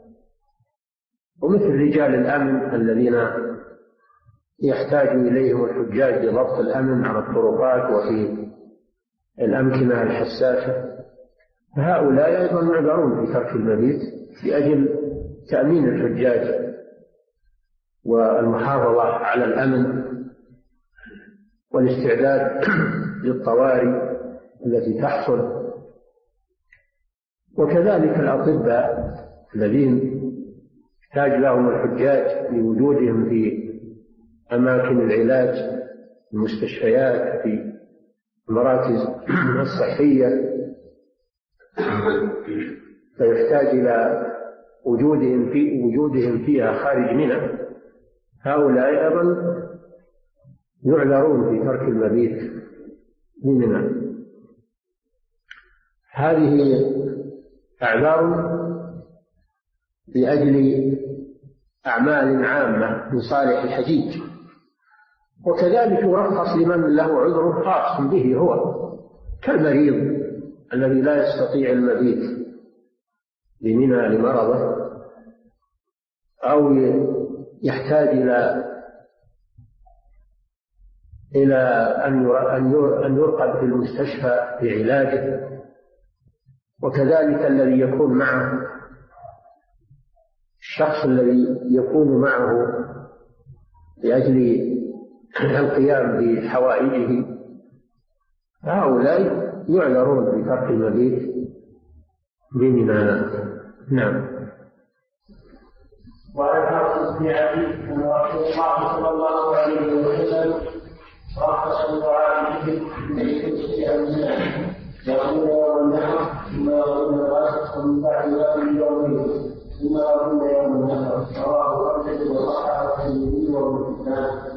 S3: ومثل رجال الأمن الذين يحتاج إليهم الحجاج لضبط الأمن على الطرقات وفي الأمكنة الحساسة، فهؤلاء أيضا معذرون في ترك المبيت لأجل تأمين الحجاج والمحافظة على الأمن والاستعداد للطوارئ التي تحصل. وكذلك الأطباء الذين يحتاج لهم الحجاج لوجودهم في أماكن العلاج، المستشفيات، في المراكز الصحية فيحتاج إلى وجودهم فيها خارج منى، هؤلاء أيضا يعذرون في ترك المبيت منى. هذه أعذار لأجل أعمال عامة من صالح الحجيج، وكذلك يرخص لمن له عذر خاص به هو، كالمريض الذي لا يستطيع المبيت بمنى لمرضه، أو يحتاج إلى أن يرقد في المستشفى لعلاجه، وكذلك الذي يكون معه الشخص الذي يكون معه لأجل القيام بحوائجه، هؤلاء يعذرون بترك المبيت بمنى. نعم.
S2: وعن حفص بن عدي أن رسول الله صلى الله عليه وسلم رخص لطعامهم بالكسر أمناء يقول يوم النحر ثم يقول الغسل ومن بعد ذلك يومين ثم يقول يوم النحر. رواه أحمد وصححه الترمذي وابن حبان.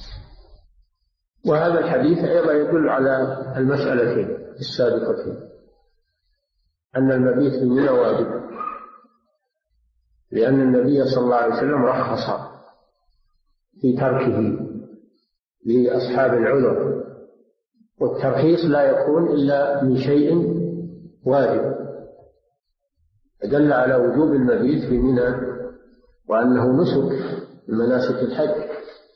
S3: وهذا الحديث أيضا يدل على المسألتين السابقتين، أن المبيت في منى واجب، لأن النبي صلى الله عليه وسلم رخص في تركه لأصحاب العذر، والترخيص لا يكون إلا من شيء واجب، دل على وجوب المبيت في منى وأنه نسك من مناسك الحج.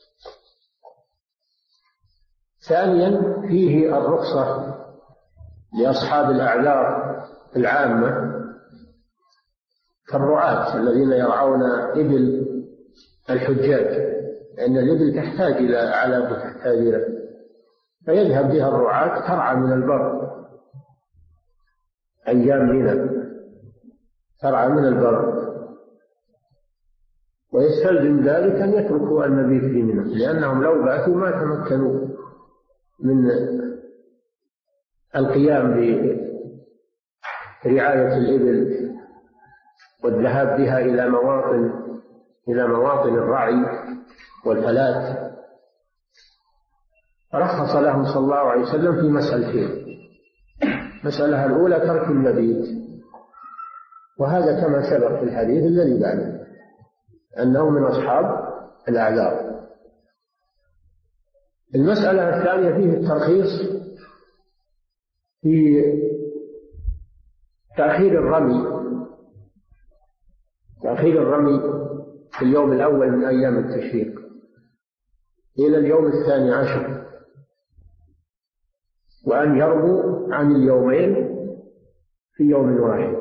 S3: ثانيا فيه الرخصة لأصحاب الأعذار العامة كالرعاة الذين يرعون إبل الحجاج، لأن الإبل تحتاج إلى علف وتحتاج إلى، فيذهب بها الرعاة ترعى من البر أيام منى، ترعى من البر، ويستلزم ذلك أن يتركوا المبيت في منى، لأنهم لو باتوا ما تمكنوا من القيام برعاية الإبل والذهاب بها إلى مواطن الرعي والفلاة. رخص لهم صلى الله عليه وسلم في مسألتين: المسألة الأولى ترك المبيت، وهذا كما سبق في الحديث الذي بعده أنه من أصحاب الأعذار. المسألة الثانية فيه الترخيص في تأخير الرمي في اليوم الأول من أيام التشريق إلى اليوم 12، وأن يرموا عن اليومين في يوم واحد.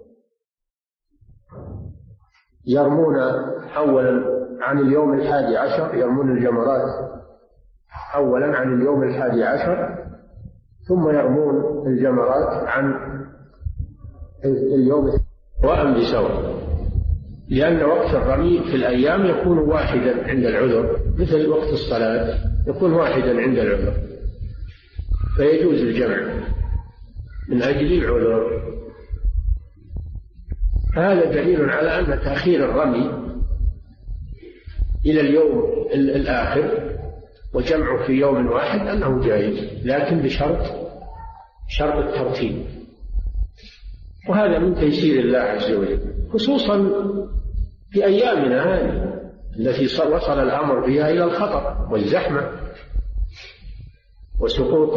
S3: يرمون أولا عن اليوم 11، يرمون الجمرات أولا عن اليوم 11، ثم يرمون الجمرات عن اليوم سواء بسواء، لأن وقت الرمي في الأيام يكون واحدا عند العذر، مثل وقت الصلاة يكون واحدا عند العذر، فيجوز الجمع من أجل العذر. هذا دليل على أن تأخير الرمي إلى اليوم الآخر وجمعه في يوم واحد أنه جائز، لكن بشرط الترتيب، وهذا من تيسير الله عز وجل، خصوصا في أيامنا هذه التي وصل الأمر فيها إلى الخطر والزحمة وسقوط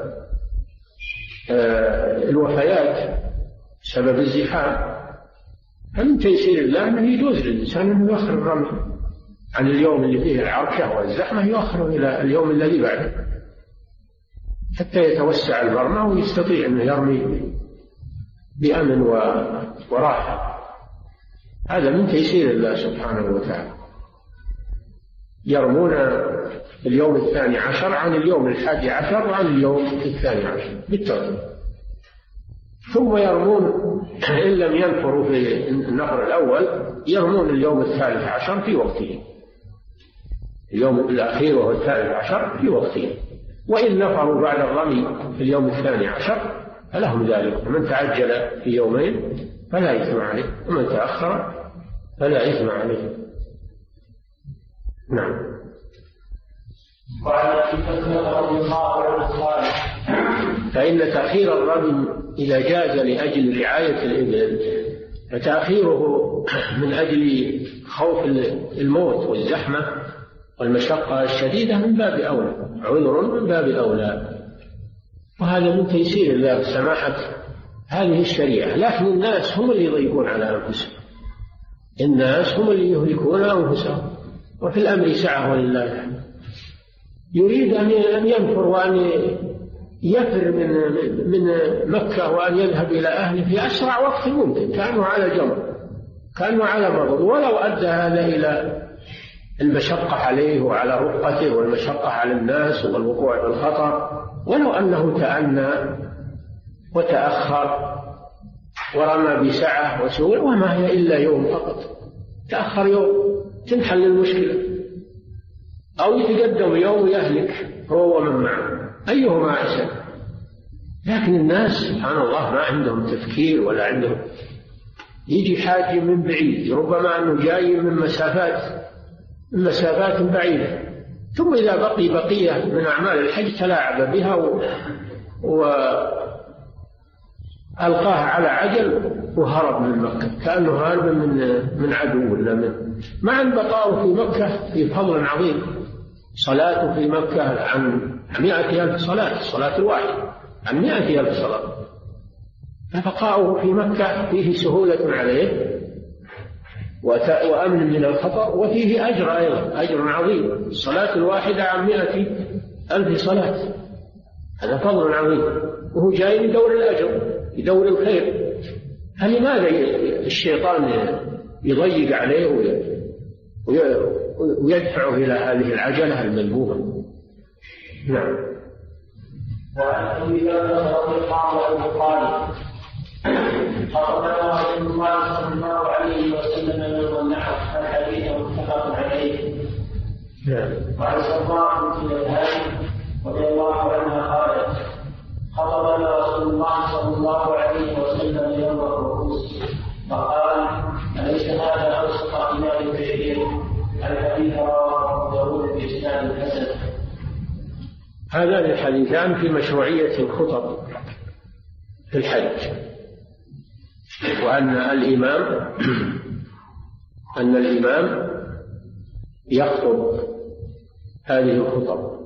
S3: الوفيات بسبب الزحام. فمن تيسير الله أنه يجوز للإنسان أنه يؤخر الرمي عن اليوم اللي فيه العركة والزحمة، يؤخره إلى اليوم الذي بعده حتى يتوسع المرمى ويستطيع أنه يرمي بأمن وراحة. هذا من تيسير الله سبحانه وتعالى. يرمون اليوم 12 عن اليوم 11 وعن اليوم 12 بالترتيب، ثم يرمون إن لم ينفروا في النفر الأول يرمون اليوم 13 في وقته، اليوم الأخير وهو 13 في وقته، وإن نفروا بعد الرمي في اليوم 12 فلهم ذلك، ومن تعجل في يومين فلا إثم عليه، ومن تأخر فلا إثم عليه. نعم.
S2: وعن أبي بكر رضي الله عنه قال:
S3: فإن تأخير الرمي إذا جاز لأجل رعاية الإبل فتأخيره من أجل خوف الموت والزحمة والمشقة الشديدة من باب أولى، عذر من باب أولى، وهذا من تيسير الله سماحة هذه الشريعة. لكن الناس هم اللي يضيقون على أنفسهم، الناس هم اللي يهلكون أنفسهم، وفي الأمر سعة ولله الحمد. يريد أن ينفر وأن يفر من مكة وأن يذهب إلى أهله في أسرع وقت ممكن، كأنه على جمر، كأنه على مرض، ولو أدى هذا إلى المشقة عليه وعلى رفقته والمشقة على الناس والوقوع في الخطر، ولو أنه تأنى وتأخر ورمى بسعة وسهولة وما هي إلا يوم فقط، تأخر يوم تنحل المشكلة، أو يتقدم يوم يهلك هو ومن معه، أيهما أحسن. لكن الناس سبحان الله ما عندهم تفكير ولا عندهم. يجي حاج من بعيد، ربما أنه جاي من مسافات بعيدة، ثم إذا بقي بقية من أعمال الحج تلاعب بها وألقاها على عجل وهرب من مكة، كأنه هارب من عدو ولا مع أن بقاؤه في مكة في فضل عظيم. صلاته في مكة عن 100,000 صلاة، الصلاة الواحدة عن 100,000 صلاة، فبقاؤه في مكة فيه سهولة عليه وأمن من الخطر، وفيه أجر أيضا، أجر عظيم. الصلاة الواحدة عن 100,000 صلاة، هذا فضل عظيم، وهو جاي يدور الأجر يدور الخير. فلماذا الشيطان يضيق عليه ويدفعه إلى هذه العجلة المذمومة؟ نعم.
S2: وعن أبي بكر رضي الله عنه قال: خطبنا رسول الله صلى الله عليه وسلم يوم النحر، الحديث متفق عليه. وعن صفوان بنت الهادي رضي الله عنها قالت: خطبنا رسول الله صلى الله عليه وسلم يوم الرؤوس فقال: أليس هذا أوسط إمام البعير؟ الحديث رواه أبو داود بإسناد حسن.
S3: هذان الحديثان في مشروعية الخطب في الحج، وأن الإمام يخطب هذه الخطب،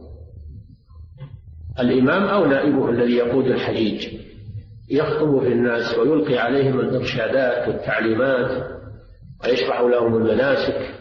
S3: الإمام أو نائبه الذي يقود الحجيج يخطب في الناس ويلقي عليهم الإرشادات والتعليمات ويشرح لهم المناسك.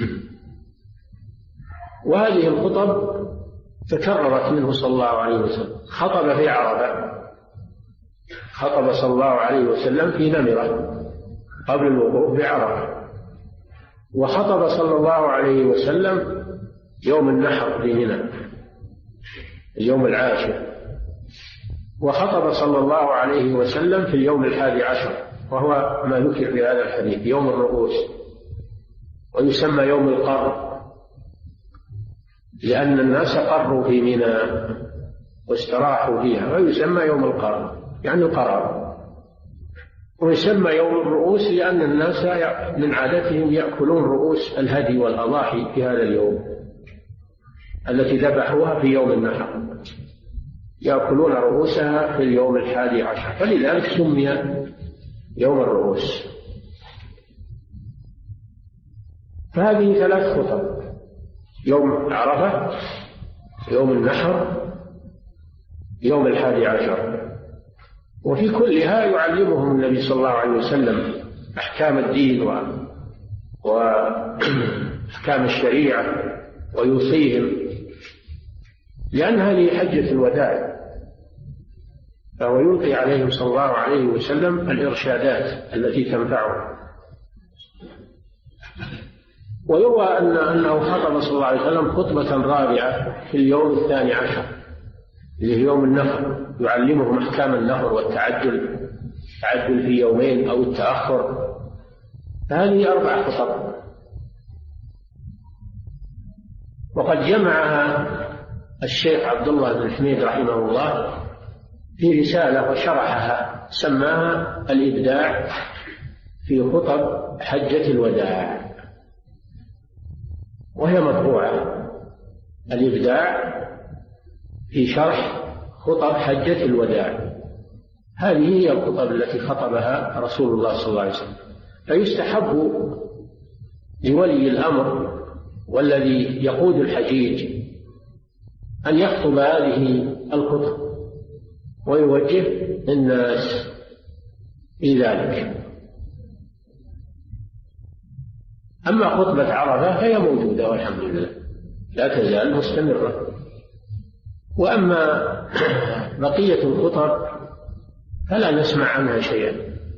S3: وهذه الخطب تكررت منه صلى الله عليه وسلم. خطب في عرفة، خطب صلى الله عليه وسلم في نمرة قبل الوقوف بعرفة، وخطب صلى الله عليه وسلم يوم النحر في منى اليوم العاشر، وخطب صلى الله عليه وسلم في اليوم 11 وهو ما ذكر في هذا الحديث يوم الرؤوس، ويسمى يوم القر لأن الناس قروا في منى واستراحوا فيها، ويسمى يوم القر يعني القرار. ويسمى يوم الرؤوس لأن الناس من عادتهم يأكلون رؤوس الهدي والأضاحي في هذا اليوم التي ذبحوها في يوم النحر، يأكلون رؤوسها في اليوم 11، فلذلك سمي يوم الرؤوس. فهذه 3 خطب: يوم عرفة، يوم النحر، يوم 11. وفي كلها يعلمهم النبي صلى الله عليه وسلم أحكام الدين وأحكام الشريعة ويوصيهم، لأن هذه حجة الوداع، فهو يلقي عليهم صلى الله عليه وسلم الإرشادات التي تنفعهم. ويروى أنه خطب صلى الله عليه وسلم خطبة رابعة في اليوم 12 اللي هي يوم النحر، يعلمهم أحكام النحر والتعجل في يومين أو التأخر. هذه 4 خطب، وقد جمعها الشيخ عبد الله بن حميد رحمه الله في رسالة وشرحها سماها الإبداع في خطب حجة الوداع، وهي مطبوعة. الإبداع في شرح خطب حجة الوداع، هذه هي الخطب التي خطبها رسول الله صلى الله عليه وسلم. فيستحب لولي الأمر والذي يقود الحجيج أن يخطب هذه الخطب ويوجه الناس في ذلك. أما خطبة عرفة فهي موجودة والحمد لله، لا تزال مستمرة. وأما بقية الخطب فلا نسمع عنها شيئا،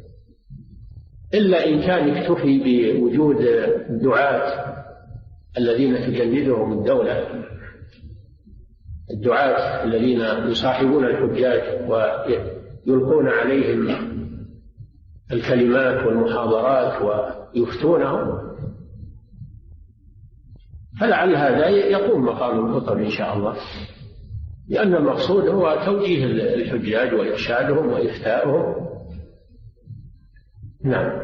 S3: إلا إن كان اكتفي بوجود الدعاة الذين تجندهم الدولة، الدعاة الذين يصاحبون الحجاج ويلقون عليهم الكلمات والمحاضرات ويفتونهم، فلعل هذا يقوم مقام الخطب إن شاء الله، لأن المقصود هو توجيه الحجاج وإرشادهم وإفتاؤهم. نعم.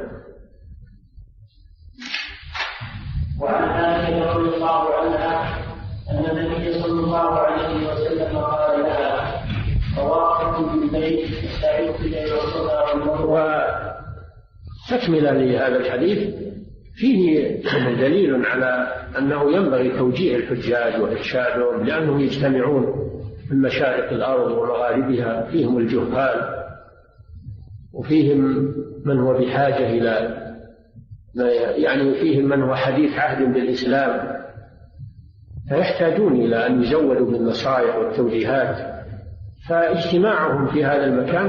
S2: وعن عائشة رضي الله عنها أن النبي صلى الله عليه وسلم قال لها: طوافكم بالبيت تستعيذ بالليل والصلاة والمروة.
S3: وتكملة لهذا الحديث فيه دليل على أنه ينبغي توجيه الحجاج وإرشادهم، لأنهم يجتمعون من مشارق الأرض ومغاربها، فيهم الجهال وفيهم من هو بحاجة إلى يعني فيهم من هو حديث عهد بالإسلام، فيحتاجون إلى أن يزودوا بالنصائح والتوجيهات. فاجتماعهم في هذا المكان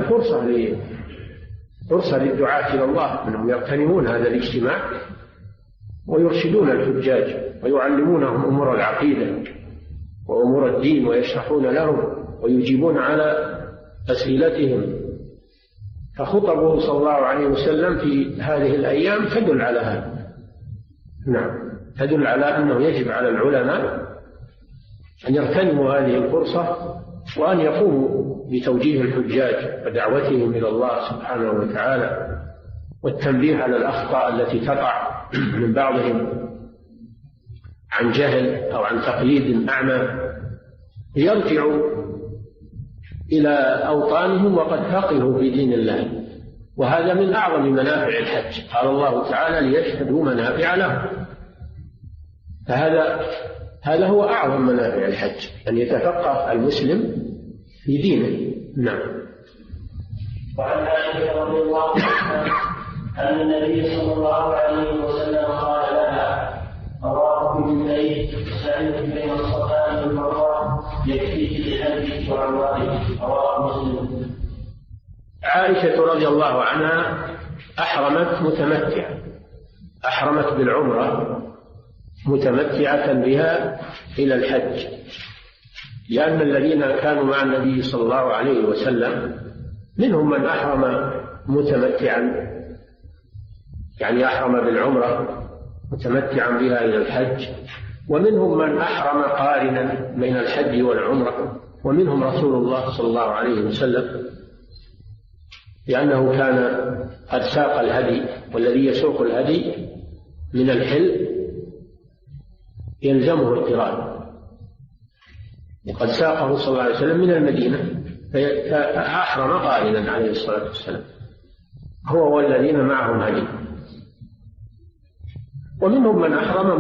S3: فرصة للدعاة إلى الله، أنهم يغتنمون هذا الاجتماع ويرشدون الحجاج ويعلمونهم أمور العقيدة وأمور الدين، ويشرحون لهم ويجيبون على أسئلتهم. فخطبه صلى الله عليه وسلم في هذه الأيام تدل على هذا. نعم، تدل على أنه يجب على العلماء أن يغتنموا هذه الفرصة وأن يقوموا بتوجيه الحجاج ودعوتهم إلى الله سبحانه وتعالى، والتنبيه على الأخطاء التي تقع من بعضهم عن جهل أو عن تقليد أعمى، ليرجعوا إلى أوطانهم وقد فقهوا في دين الله. وهذا من أعظم منافع الحج، قال الله تعالى: ليشهدوا منافع لهم. فهذا هو أعظم منافع الحج، أن يتفقه المسلم في دينه. نعم.
S2: وعن عائشة رضي الله عنها أن النبي صلى الله عليه وسلم قال لها: طواف بالبيت سعي بين الصفا والمروة يكفيك لحجك وعمرتك. رواه مسلم.
S3: عائشة رضي الله عنها أحرمت بالعمرة متمتعة بها إلى الحج، لأن الذين كانوا مع النبي صلى الله عليه وسلم منهم من أحرم متمتعا، يعني أحرم بالعمرة متمتعا بها إلى الحج، ومنهم من أحرم قارنا بين الحج والعمرة، ومنهم رسول الله صلى الله عليه وسلم، لأنه كان قد ساق الهدي، والذي يسوق الهدي من الحل يلزمه القران، وقد ساقه صلى الله عليه وسلم من المدينة، فأحرم قارنا عليه الصلاة والسلام هو والذين معهم هدي. ومنهم من أحرم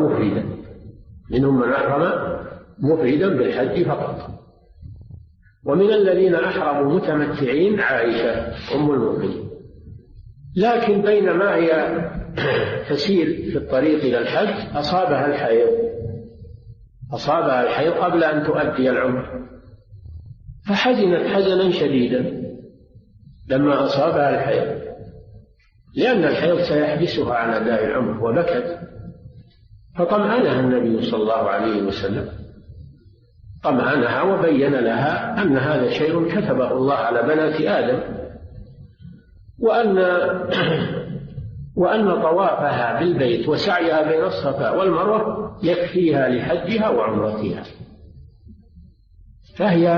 S3: مفردا بالحج فقط. ومن الذين أحرموا متمتعين عائشة أم المؤمنين، لكن بينما هي تسير في الطريق إلى الحج أصابها الحيض قبل أن تؤدي العمرة، فحزنت حزنا شديدا لما أصابها الحيض، لأن الحيض سيحبسها عن أداء العمرة، وبكت. فطمأنها النبي صلى الله عليه وسلم، طمأنها وبين لها أن هذا شيء كتبه الله على بنات آدم، وأن طوافها بالبيت وسعيها بين الصفا والمروة يكفيها لحجها وعمرتها. فهي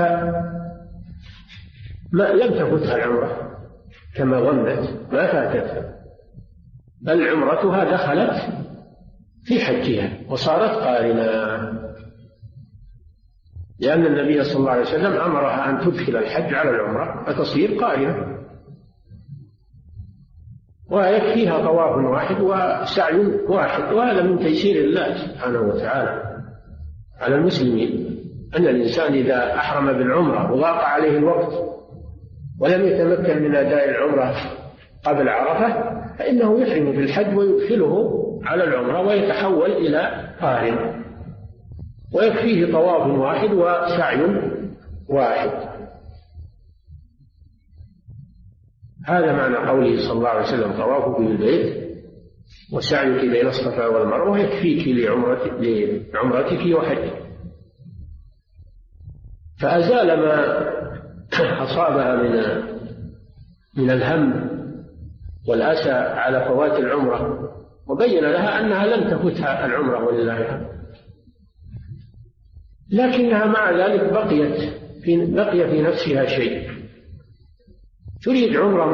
S3: لم تفتها العمرة كما ظنت، ما فاتتها، بل عمرتها دخلت في حجها وصارت قارنة، لأن النبي صلى الله عليه وسلم أمرها أن تدخل الحج على العمرة فتصير قارنة، ويكفيها طواف واحد وسعي واحد. وهذا من تيسير الله سبحانه وتعالى على المسلمين، أن الإنسان إذا أحرم بالعمرة وضاق عليه الوقت ولم يتمكن من أداء العمرة قبل عرفة فإنه يحرم بالحج ويدخله على العمرة ويتحول إلى قارن، ويكفيه طواف واحد وسعي واحد. هذا معنى قوله صلى الله عليه وسلم: طوافك بالبيت وسعيك بين الصفا والمروة يكفيك لعمرتك وحجك. فأزال ما أصابها من الهم والأسى على فوات العمرة، وبين لها أنها لن تفوتها العمرة ولله الحمد، لكنها مع ذلك بقي في نفسها شيء، تريد عمرة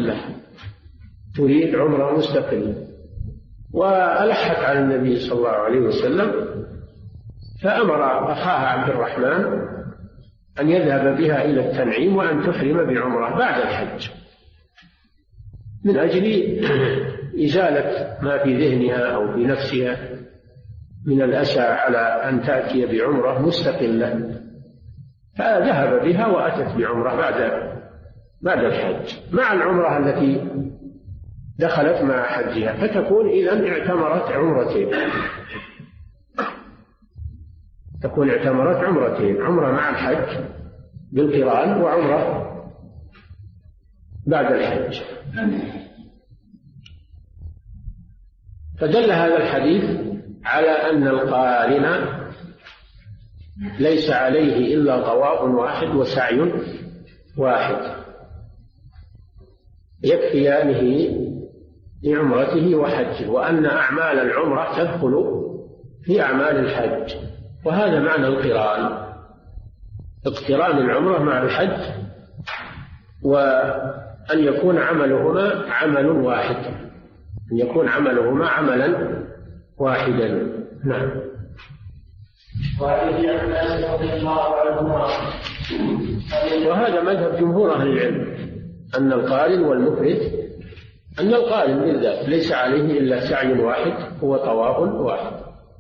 S3: مستقلة، وألحت على النبي صلى الله عليه وسلم، فأمر أخاها عبد الرحمن أن يذهب بها إلى التنعيم وأن تحرم بعمرة بعد الحج، من أجل إزالة ما في ذهنها أو في نفسها من الأسى على أن تأتي بعمرة مستقلة. فذهب بها وأتت بعمرة بعد الحج مع العمرة التي دخلت مع حجها، فتكون إذن اعتمرت عمرتين، عمرة مع الحج بالقران وعمرة بعد الحج. فدل هذا الحديث على أن القارن ليس عليه إلا طواف واحد وسعي واحد يكفيانه لعمرته وحجه، وأن أعمال العمرة تدخل في أعمال الحج، وهذا معنى القران، اقتران العمرة مع الحج، وأن يكون عملهما عملا واحدا. نعم. وهذا مذهب جمهور أهل العلم، أن القارن والمفرد، أن القارن بالذات ليس عليه إلا سعي واحد هو طواف واحد.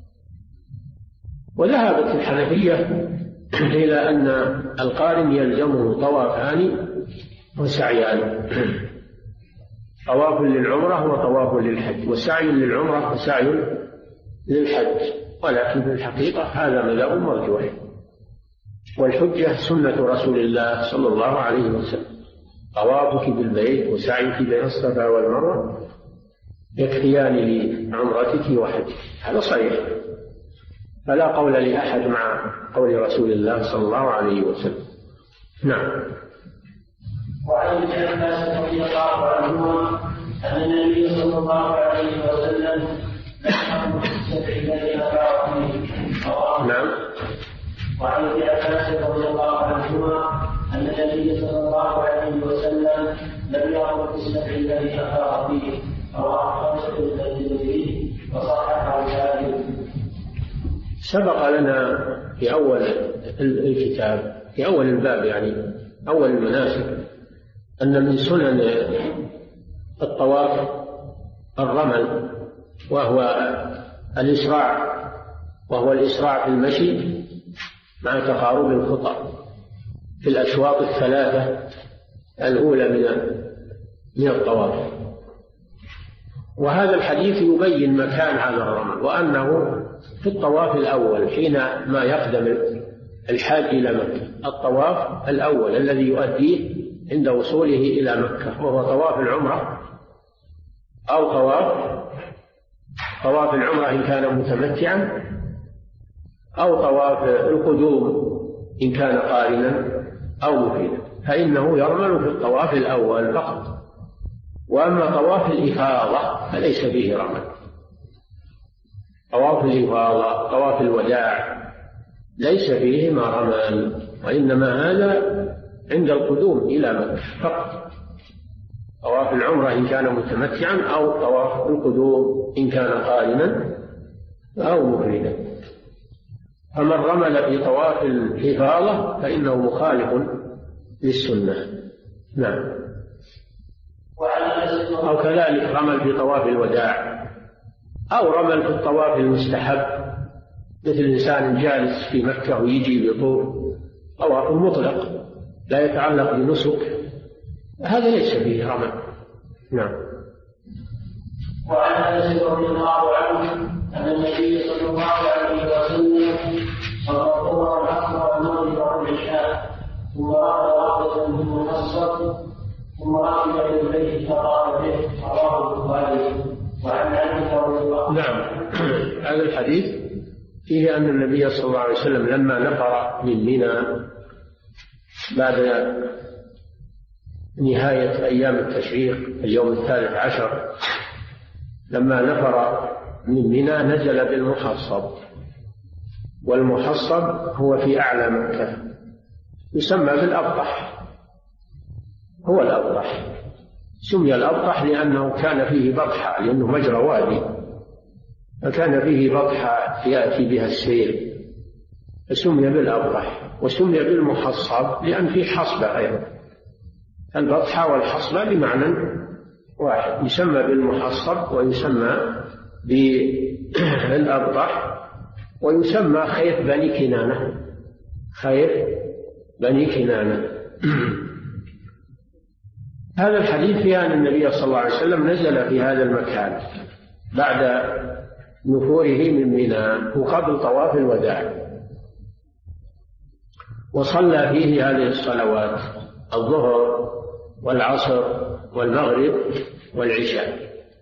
S3: وذهبت الحنفية إلى أن القارن يلزمه طوافان وسعيان، طواف للعمرة وطواف للحج، وسعي للعمرة وسعي للحج، ولكن في الحقيقة هذا مذهب مرجوح، والحجة سنة رسول الله صلى الله عليه وسلم: طوافك بالبيت وسعيك بين الصفا والمروة يكفيان لعمرتك وحجك. هذا صحيح، فلا قول لأحد مع قول رسول الله صلى الله عليه وسلم. نعم.
S2: وعن ابن عباس رضي الله عنهما أن النبي صلى الله عليه وسلم نحن السبع الذي
S3: نعم.
S2: وعن ابن عباس رضي الله عنهما أن النبي صلى الله عليه وسلم لم يأمر بالسبع الذي أخبر فيه رواه خمسة الترمذي وصححه الحاكم.
S3: سبق لنا في أول الكتاب، في أول الباب، يعني أول المناسك، أن من سنن الطواف الرمل، وهو الإسراع في المشي مع تقارب الخطى في الأشواط الثلاثة الأولى من الطواف. وهذا الحديث يبين مكان هذا الرمل، وأنه في الطواف الأول حين ما يقدم الحاج إلى مكة، الطواف الأول الذي يؤديه عند وصوله إلى مكة، وهو طواف العمرة، أو طواف العمرة إن كان متمتعا، أو طواف القدوم إن كان قارنا أو مفردا، فإنه يرمل في الطواف الأول فقط. وأما طواف الإفاضة فليس فيه رمل. طواف الإفاضة، طواف الوداع، ليس فيهما رمل، وإنما هذا عند القدوم إلى مكة فقط، طواف العمرة إن كان متمتعا، أو طواف القدوم إن كان قارنا أو مفردا. فمن رمل في طواف الإفاضة فإنه مخالف للسنة. نعم. أو كذلك رمل في طواف الوداع، أو رمل في الطواف المستحب، مثل إنسان جالس في مكة ويجي بطوف طواف مطلق لا يتعلق بنسك، هذا ليس فيه رمل. نعم.
S2: وعن انس رضي الله عنه ان النبي صلى الله عليه وسلم صلى الظهر والعصر والمغرب والعشاء ثم رأى واحدا بالمنصب ثم ركب الى البيت فقام به، رواه البخاري. وعن عائشه رضي الله عنها.
S3: نعم. هذا الحديث فيه أن النبي صلى الله عليه وسلم لما نفر من منى بعد نهاية أيام التشريق اليوم 13، لما نفر من منى نزل بالمحصب، والمحصب هو في أعلى مكة، يسمى بالأبطح، هو الأبطح، سمي الأبطح لأنه كان فيه بطحة، لأنه مجرى وادي، فكان فيه بطحة يأتي بها السيل، فسمي بالأبطح. وسمي بالمحصب لأن فيه حصبة أيضا، البطحة والحصبة بمعنى واحد، يسمى بالمحصب ويسمى بالأبطح، ويسمى خيف بني كنانة، خيف بني كنانة. هذا الحديث في أن النبي صلى الله عليه وسلم نزل في هذا المكان بعد نفوره من منى وقبل طواف الوداع، وصلى فيه هذه الصلوات: الظهر والعصر والمغرب والعشاء.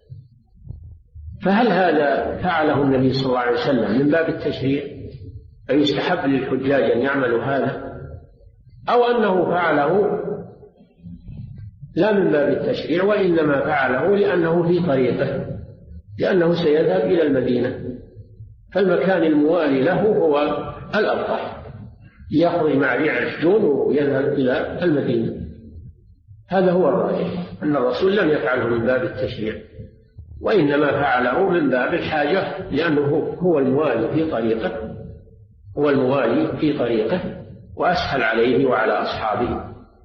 S3: فهل هذا فعله النبي صلى الله عليه وسلم من باب التشريع فيستحب للحجاج أن يعملوا هذا، أو أنه فعله لا من باب التشريع وإنما فعله لأنه في طريقه، لأنه سيذهب إلى المدينة، فالمكان الموالي له هو الأبطح، يخرج مع العشدون ويذهب إلى المدينة. هذا هو الراجح، أن الرسول لم يفعله من باب التشريع وإنما فعله من باب الحاجة، لأنه هو الموالي في طريقه، هو الموالي في طريقه وأسهل عليه وعلى أصحابه،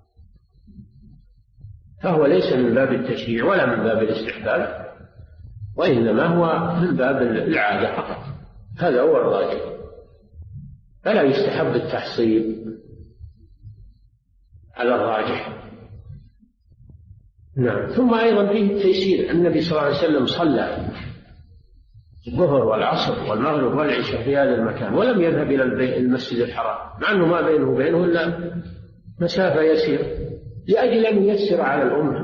S3: فهو ليس من باب التشريع ولا من باب الاستحباب، وإنما هو من باب العادة فقط. هذا هو الراجح، فلا يستحب التحصيل على الراجح. نعم. ثم أيضا فيه التيسير، النبي صلى الله عليه وسلم صلى الظهر والعصر والمغرب والعشاء في هذا المكان ولم يذهب إلى المسجد الحرام، مع أنه ما بينه وبينه إلا مسافة يسير، لأجل أن ييسر على الأمة،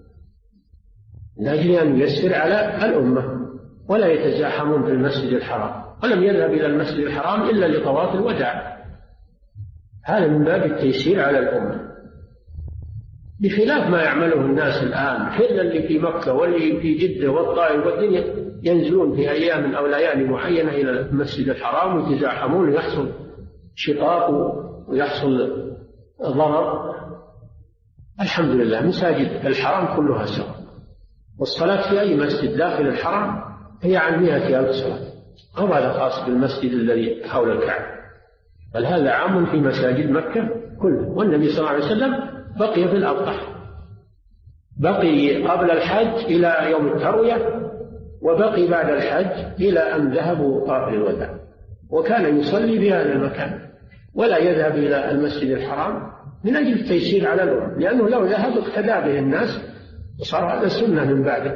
S3: لأجل أن ييسر على الأمة ولا يتزاحمون في المسجد الحرام، ولم يذهب إلى المسجد الحرام إلا لطواف الوداع. هذا من باب التيسير على الأمة، بخلاف ما يعمله الناس الآن، حتى اللي في مكة واللي في جدة والطائف والدنيا ينزلون في أيام أو ليالي معينة إلى المسجد الحرام ويتزاحمون ويحصل شقاق ويحصل ضرر. الحمد لله مساجد الحرام كلها سواء، والصلاة في أي مسجد داخل الحرم هي عن 100,000 صلاة، أو هذا خاص بالمسجد الذي حول الكعبة، بل هذا عام في مساجد مكة كلها. والنبي صلى الله عليه وسلم بقي في الأبطح، بقي قبل الحج إلى يوم التروية، وبقي بعد الحج إلى أن ذهبوا طواف الوداع، وكان يصلي في هذا المكان ولا يذهب إلى المسجد الحرام من أجل التيسير على الأمة، لأنه لو ذهب اقتدى به الناس وصار هذا السنة من بعده.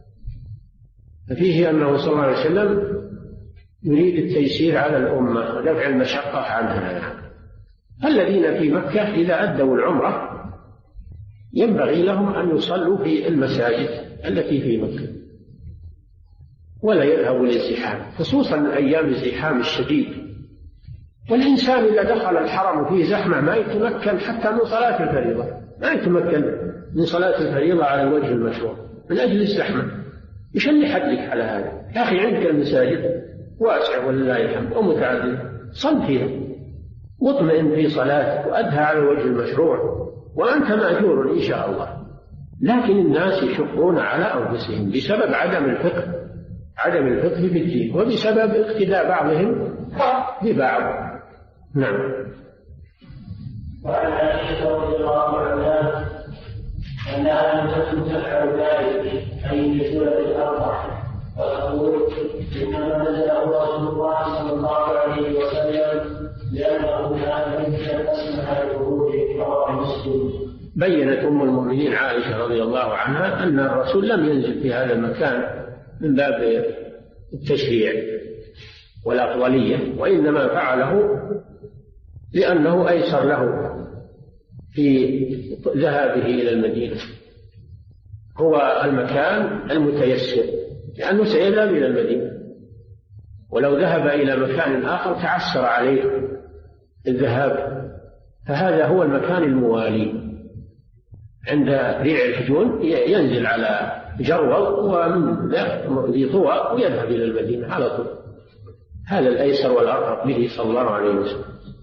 S3: ففيه أنه صلى الله عليه وسلم يريد التيسير على الأمة ودفع المشقة عنها. الذين في مكة إذا أدوا العمرة ينبغي لهم أن يصلوا في المساجد التي في مكة ولا يذهبوا للزحام، خصوصا أيام الزحام الشديد. والإنسان إذا دخل الحرم وفيه زحمة ما يتمكن حتى من صلاة الفريضة، ما يتمكن من صلاة الفريضة على الوجه المشروع من أجل الزحمة. إيش اللي يحدك على هذا؟ يا أخي عندك المساجد واسعة ولله الحمد ومتعددة، صل فيها واطمئن في صلاتك وأدها على الوجه المشروع وأنت مأجور إن شاء الله. لكن الناس يشقون على أنفسهم بسبب عدم الفقه في الدين وبسبب اقتداء بعضهم ببعض. نعم.
S2: وعن عائشة رضي الله عنها أنها لم تكن تفعل ذلك أي في سورة الأربع وتقول إنما نزله رسول الله صلى الله عليه وسلم لأنه كان يمكن أسمع الخروج رواه مسلم.
S3: بينت أم المؤمنين عائشة رضي الله عنها أن الرسول لم ينزل في هذا المكان من باب التشريع والأفضلية، وإنما فعله لأنه أيسر له في ذهابه إلى المدينة. هو المكان المتيسر لأنه سيذهب إلى المدينة، ولو ذهب إلى مكان آخر تعسر عليه الذهاب، فهذا هو المكان الموالي. عند ريع الحجون ينزل على جرول ومن ذي طوى ويذهب إلى المدينة على طول. هذا الأيسر والأرفق به صلى الله عليه وسلم.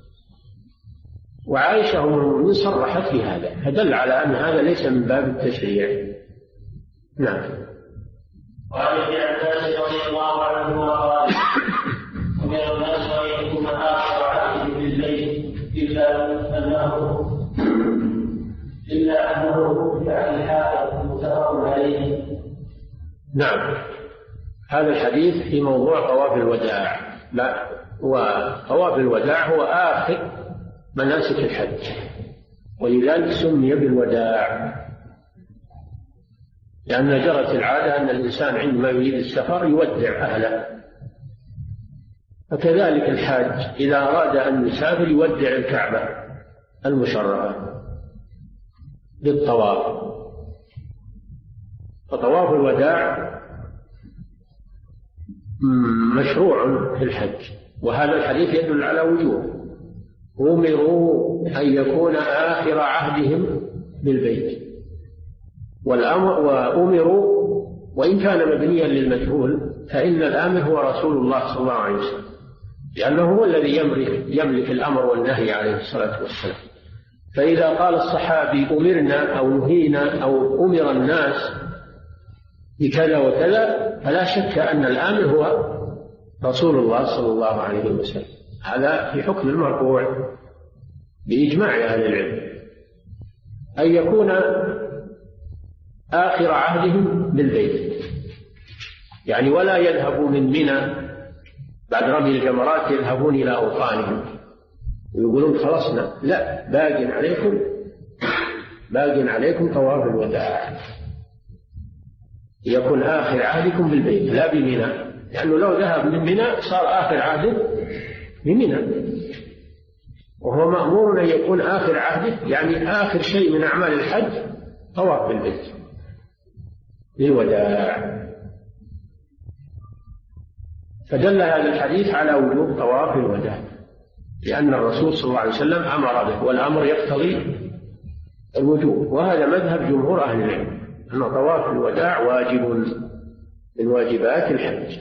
S3: وعائشة من صرحت في هذا، فدل على أن هذا ليس من باب التشريع. نعم.
S2: وعن ابن عباس رضي الله عنهما قال أمر الناس أن يكون آخر عهد بالليل إلا أنه فعل الحائط متفق عليه.
S3: نعم. هذا الحديث في موضوع طواف الوداع. لا، وطواف الوداع هو آخر مناسك الحج، ولذلك سمي بالوداع، لأن جرت العادة أن الإنسان عندما يريد السفر يودع أهله، فكذلك الحاج إذا أراد أن يسافر يودع الكعبة المشرفة بالطواف. فطواف الوداع مشروع في الحج، وهذا الحديث يدل على وجوب. أمروا أن يكون آخر عهدهم بالبيت، وأمروا وإن كان مبنيا للمجهول فإن الآمر هو رسول الله صلى الله عليه وسلم، لأنه هو الذي يملك الأمر والنهي عليه الصلاة والسلام. فإذا قال الصحابي أمرنا أو نهينا أو أمر الناس بكذا وكذا فلا شك أن الآمر هو رسول الله صلى الله عليه وسلم. هذا في حكم المرفوع بإجماع أهل العلم، أن يكون آخر عهدهم بالبيت، يعني ولا يذهبوا من منى بعد رمي الجمرات يذهبون إلى أوطانهم ويقولون خلصنا، لا، باق عليكم طواف الوداع، يكون آخر عهدكم بالبيت لا بمنى، لأنه لو ذهب من منى صار آخر عهده بمنى، وهو مأمور أن يكون آخر عهده يعني آخر شيء من أعمال الحج طواف بالبيت للوداع. فدل هذا الحديث على وجوب طواف الوداع، لأن الرسول صلى الله عليه وسلم أمر به، والأمر يقتضي الوجوب، وهذا مذهب جمهور أهل العلم أن طواف الوداع واجب من واجبات الحج.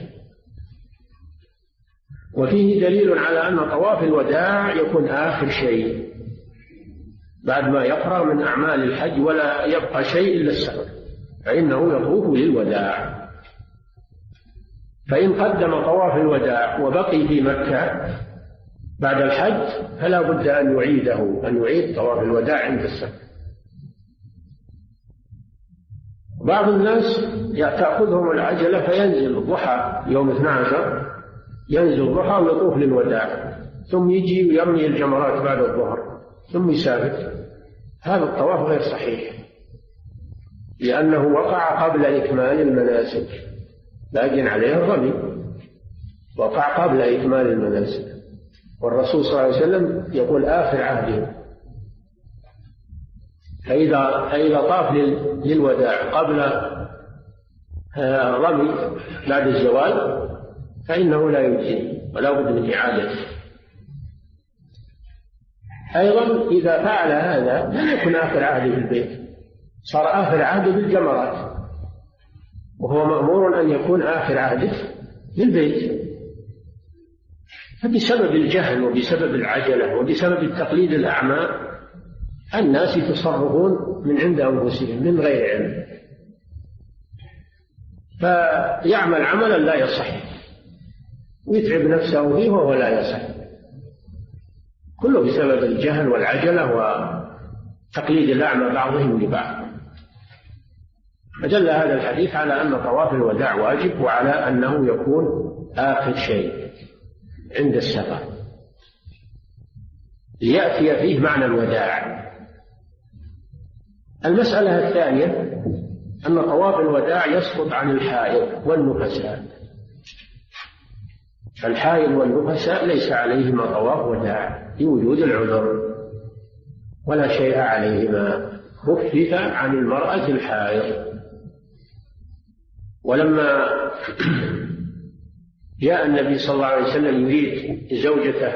S3: وفيه دليل على أن طواف الوداع يكون آخر شيء بعد ما يفرغ من أعمال الحج ولا يبقى شيء إلا السفر، فإنه يطوف للوداع. فإن قدم طواف الوداع وبقي في مكة بعد الحج فلا بد أن يعيد طواف الوداع عند السفر. بعض الناس تأخذهم العجلة فينزل الضحى يوم 12 ينزل الضحى ويطوف للوداع، ثم يجي ويرمي الجمرات بعد الظهر ثم يسافر. هذا الطواف غير صحيح، لأنه وقع قبل إكمال المناسك، لكن عليه الرمي وقع قبل إكمال المناسك، والرسول صلى الله عليه وسلم يقول آخر عهده. فإذا طاف للوداع قبل الرمي بعد الزوال فإنه لا يجزي ولا بد من إعادته. أيضا إذا فعل هذا لم يكن آخر عهده بالبيت، صار آخر عهده بالجمرات، وهو مأمور أن يكون آخر عهده بالبيت. فبسبب الجهل وبسبب العجلة وبسبب التقليد الأعمى الناس يتصرفون من عند أنفسهم من غير علم، فيعمل عملا لا يصح ويتعب نفسه فيه وهو لا يصح، كله بسبب الجهل والعجلة وتقليد الأعمى بعضهم لبعض. فدل هذا الحديث على أن طواف الوداع واجب، وعلى أنه يكون آخر شيء عند السفر ليأتي فيه معنى الوداع. المسألة الثانية أن طواف الوداع يسقط عن الحائض والنفساء. الحائض والنفساء ليس عليهما طواف وداع لوجود العذر ولا شيء عليهما، خفف عن المرأة الحائض. ولما جاء النبي صلى الله عليه وسلم يريد زوجته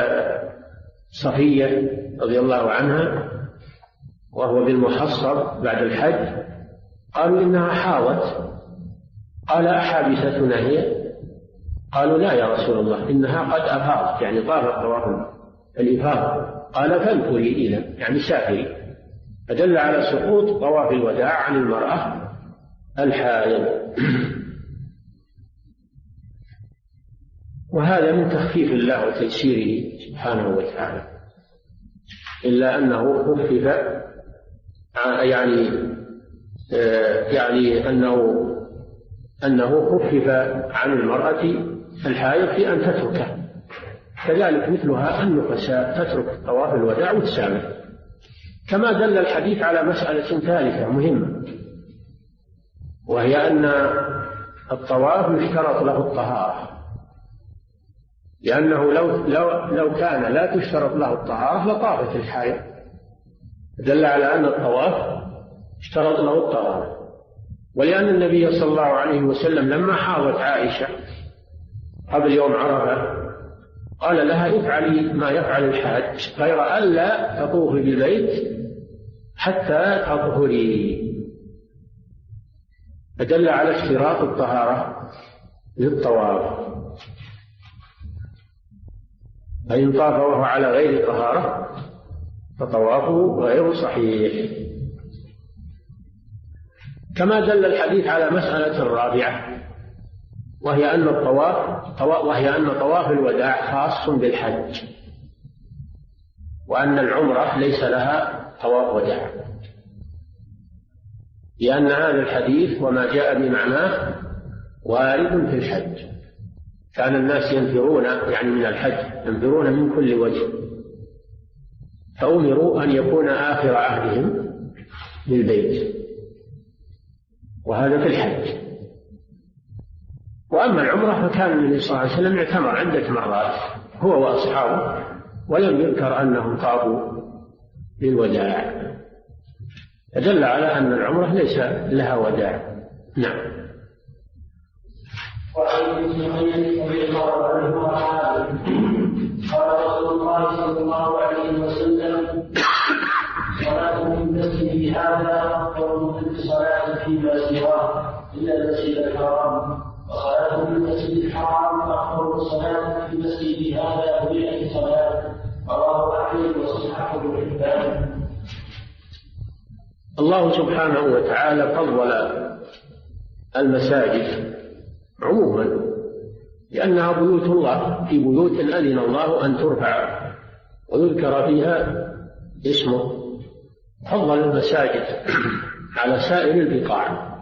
S3: صفية رضي الله عنها وهو بالمحصر بعد الحج، قالوا إنها حاضت، قال أحابستنا هي؟ قالوا لا يا رسول الله، إنها قد أفاضت، يعني طافت طواف الإفاضة. قال فانفري إلى، يعني سافري، فدل على سقوط طواف الوداع عن المرأة الحائض. وهذا من تخفيف الله وتيسيره سبحانه وتعالى، إلا أنه خفف، يعني أنه خفف عن المرأة الحائض في أن تتركه، كذلك مثلها النفساء تترك طواف الوداع وتسامح. كما دل الحديث على مسألة ثالثة مهمة، وهي أن الطواف يشترط له الطهارة، لأنه لو كان لا تشترط له الطهارة لطافت الحائض، دل على أن الطواف اشترط له الطهارة. ولأن النبي صلى الله عليه وسلم لما حاضت عائشة قبل يوم عرفة قال لها افعلي ما يفعل الحاج غير ألا تطوفي بالبيت حتى تطهري، فدل على اشتراط الطهارة للطواف. فإن طاف وهو على غير طهارة فطوافه غير صحيح. كما دل الحديث على مسألة رابعة، وهي أن طواف الوداع خاص بالحج، وأن العمرة ليس لها طواف وداع، لأن هذا الحديث وما جاء بمعناه وارد في الحج. كان الناس ينفرون يعني من الحج ينفرون من كل وجه، فأمروا أن يكون آخر عهدهم للبيت، وهذا في الحج. وأما العمرة فكان النبي صلى الله عليه وسلم اعتمر عدة مرات هو وأصحابه، ولم يذكر أنهم طافوا للوداع، فدل على أن العمرة ليس لها وداع. نعم.
S2: وعن ابن مسعود رضي الله عنه قال رسول الله صلى الله عليه وسلم صلاة في المسجد هذا أفضل من صلاة فيما سواه إلا المسجد الحرام، وصلاة في المسجد الحرام أفضل صلاة في المسجد هذا ب100 صلاة، رواه أحمد وصححه ابن حبان.
S3: الله سبحانه وتعالى فضل المساجد عموما لأنها بيوت الله، في بيوت أذن الله أن ترفع ويذكر فيها اسمه، فضل المساجد على سائر البقاع،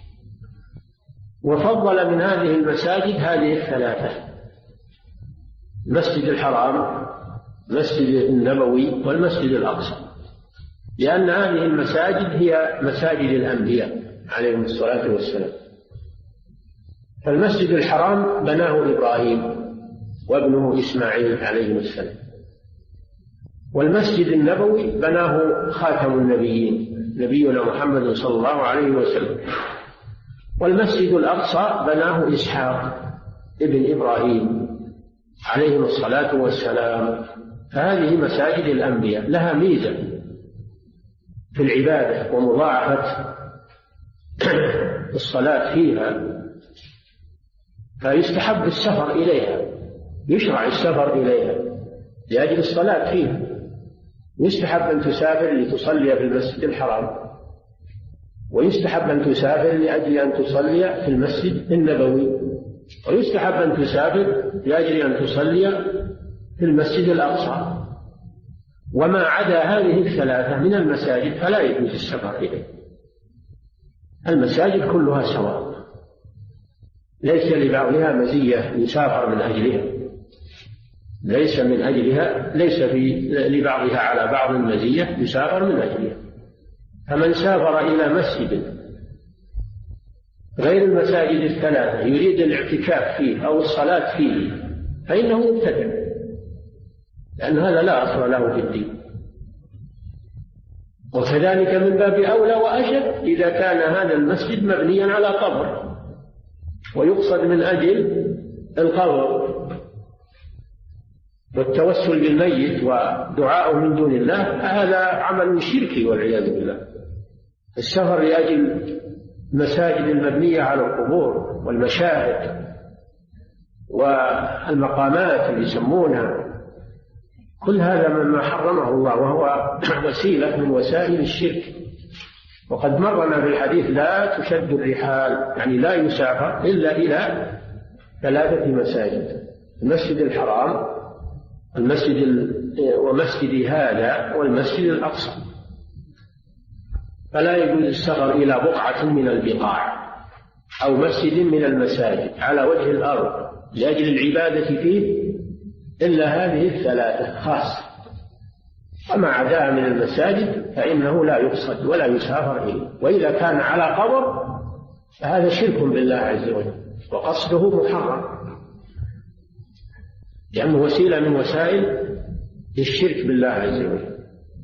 S3: وفضل من هذه المساجد هذه الثلاثة: المسجد الحرام، المسجد النبوي، والمسجد الأقصى، لأن هذه المساجد هي مساجد الأنبياء عليهم الصلاة والسلام. فالمسجد الحرام بناه إبراهيم وابنه إسماعيل عليهم السلام، والمسجد النبوي بناه خاتم النبيين نبينا محمد صلى الله عليه وسلم، والمسجد الأقصى بناه إسحاق ابن إبراهيم عليهم الصلاة والسلام. فهذه مساجد الأنبياء لها ميزة في العبادة ومضاعفة الصلاة فيها، فيستحب السفر إليها يشرع السفر إليها لأجل الصلاة فيه. يستحب أن تسافر لتصلي في المسجد الحرام، ويستحب أن تسافر لأجل أن تصلي في المسجد النبوي، ويستحب أن تسافر لأجل أن تصلي في المسجد الأقصى. وما عدا هذه الثلاثة من المساجد فلا يجوز السفر إليه. المساجد كلها سواء، ليس لبعضها مزية يسافر من أجلها، ليس من أجلها، ليس لبعضها على بعض مزية يسافر من أجلها. فمن سافر إلى مسجد غير المساجد الثلاثة يريد الاعتكاف فيه أو الصلاة فيه فإنه يبتدع، لأن هذا لا أصل له في الدين. وكذلك من باب أولى وأشد إذا كان هذا المسجد مبنيا على قبر ويقصد من أجل القبر والتوسل بالميت ودعاءه من دون الله، هذا عمل شركي والعياذ بالله. السفر لأجل المساجد المبنية على القبور والمشاهد والمقامات اللي يسمونها، كل هذا مما حرمه الله، وهو وسيلة من وسائل الشرك. وقد مرنا في الحديث لا تشد الرحال، يعني لا يسافر إلا إلى ثلاثة مساجد: المسجد الحرام، ومسجد هذا، والمسجد الأقصى. فلا يجوز السفر إلى بقعة من البقاع أو مسجد من المساجد على وجه الأرض لأجل العبادة فيه إلا هذه الثلاثة خاصة، وما عداها من المساجد فإنه لا يقصد ولا يسافر إليه. وإذا كان على قبر فهذا شرك بالله عز وجل، وقصده محرم، لأنه وسيلة من وسائل الشرك بالله عز وجل.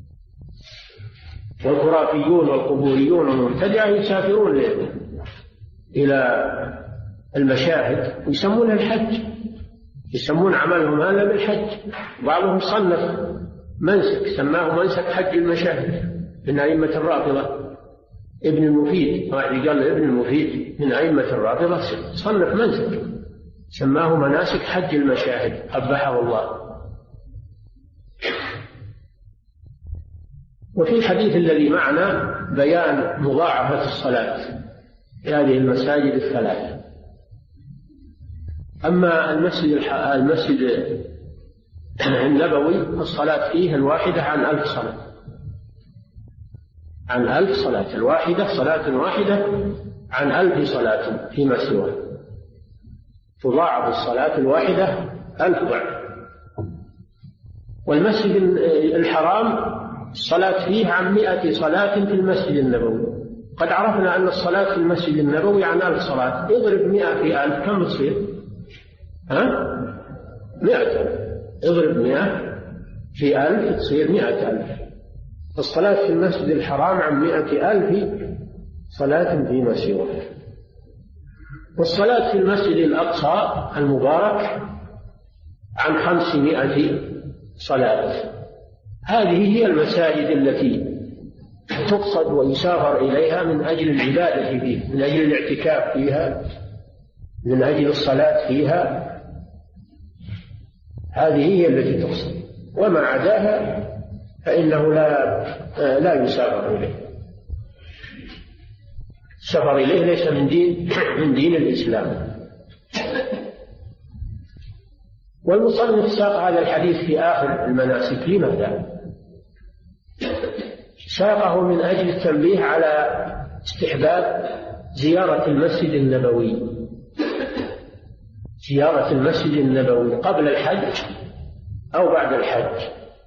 S3: والخرافيون والقبوريون والمبتدعة يسافرون إلى المشاهد ويسمونها الحج، يسمون عملهم هذا بالحج. بعضهم صنف منسك سماه منسك حج المشاهد من أئمة الرافضة، ابن المفيد، واحد قال ابن المفيد من أئمة الرافضة صنف منسك سماه مناسك حج المشاهد قبحه الله. وفي الحديث الذي معنا بيان مضاعفة الصلاة في هذه المساجد الثلاثة. أما المسجد النبوي الصلاة فيه الواحدة عن 1000 صلاة، عن 1000 صلاة، الواحدة صلاة واحدة عن 1000 صلاة فيما سواه، تضاعف الصلاة الواحدة 1000 ضعف. والمسجد الحرام الصلاة فيه عن 100 صلاة في المسجد النبوي. قد عرفنا أن الصلاة في المسجد النبوي عن 1000 صلاة، اضرب 100 في 1000 كم تصير؟ 100. اضرب 100 في 1000 تصير 100,000. الصلاة في المسجد الحرام عن 100,000 صلاة فيما سواه. والصلاة في المسجد الأقصى المبارك عن 500 صلاة. هذه هي المساجد التي تقصد ويسافر إليها من أجل العبادة فيه، من أجل الاعتكاف فيها، من أجل الصلاة فيها. هذه هي التي تقصد، وما عداها فإنه لا يسافر إليه. السفر إليه ليس من دين الإسلام. والمصنف ساق هذا الحديث في آخر المناسك. لماذا؟ ساقه من أجل التنبيه على استحباب زيارة المسجد النبوي، زيارة المسجد النبوي قبل الحج أو بعد الحج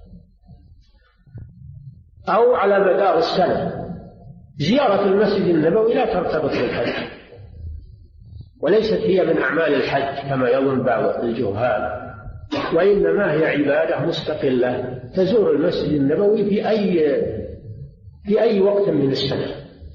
S3: أو على مدار السنة. زيارة المسجد النبوي لا ترتبط بالحج، وليست هي من أعمال الحج كما يظن بعض الجهال، وإنما هي عبادة مستقلة تزور المسجد النبوي في أي وقت من السنة.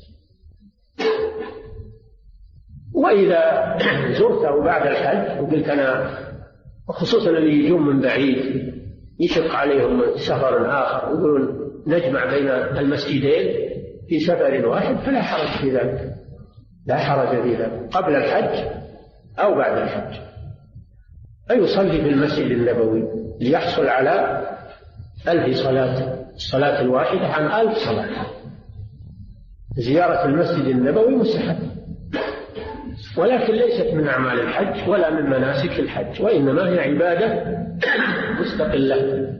S3: وإذا زرته بعد الحج وقلت أنا، وخصوصا اللي يجون من بعيد يشق عليهم سفر آخر ويقولون نجمع بين المسجدين في سفر واحد، فلا حرج في ذلك، لا حرج في ذلك قبل الحج أو بعد الحج. فيصلي في المسجد النبوي ليحصل على 1000 صلاة، الصلاة الواحدة عن 1000 صلاة. زيارة المسجد النبوي مستحب، ولكن ليست من أعمال الحج ولا من مناسك الحج، وإنما هي عبادة مستقلة.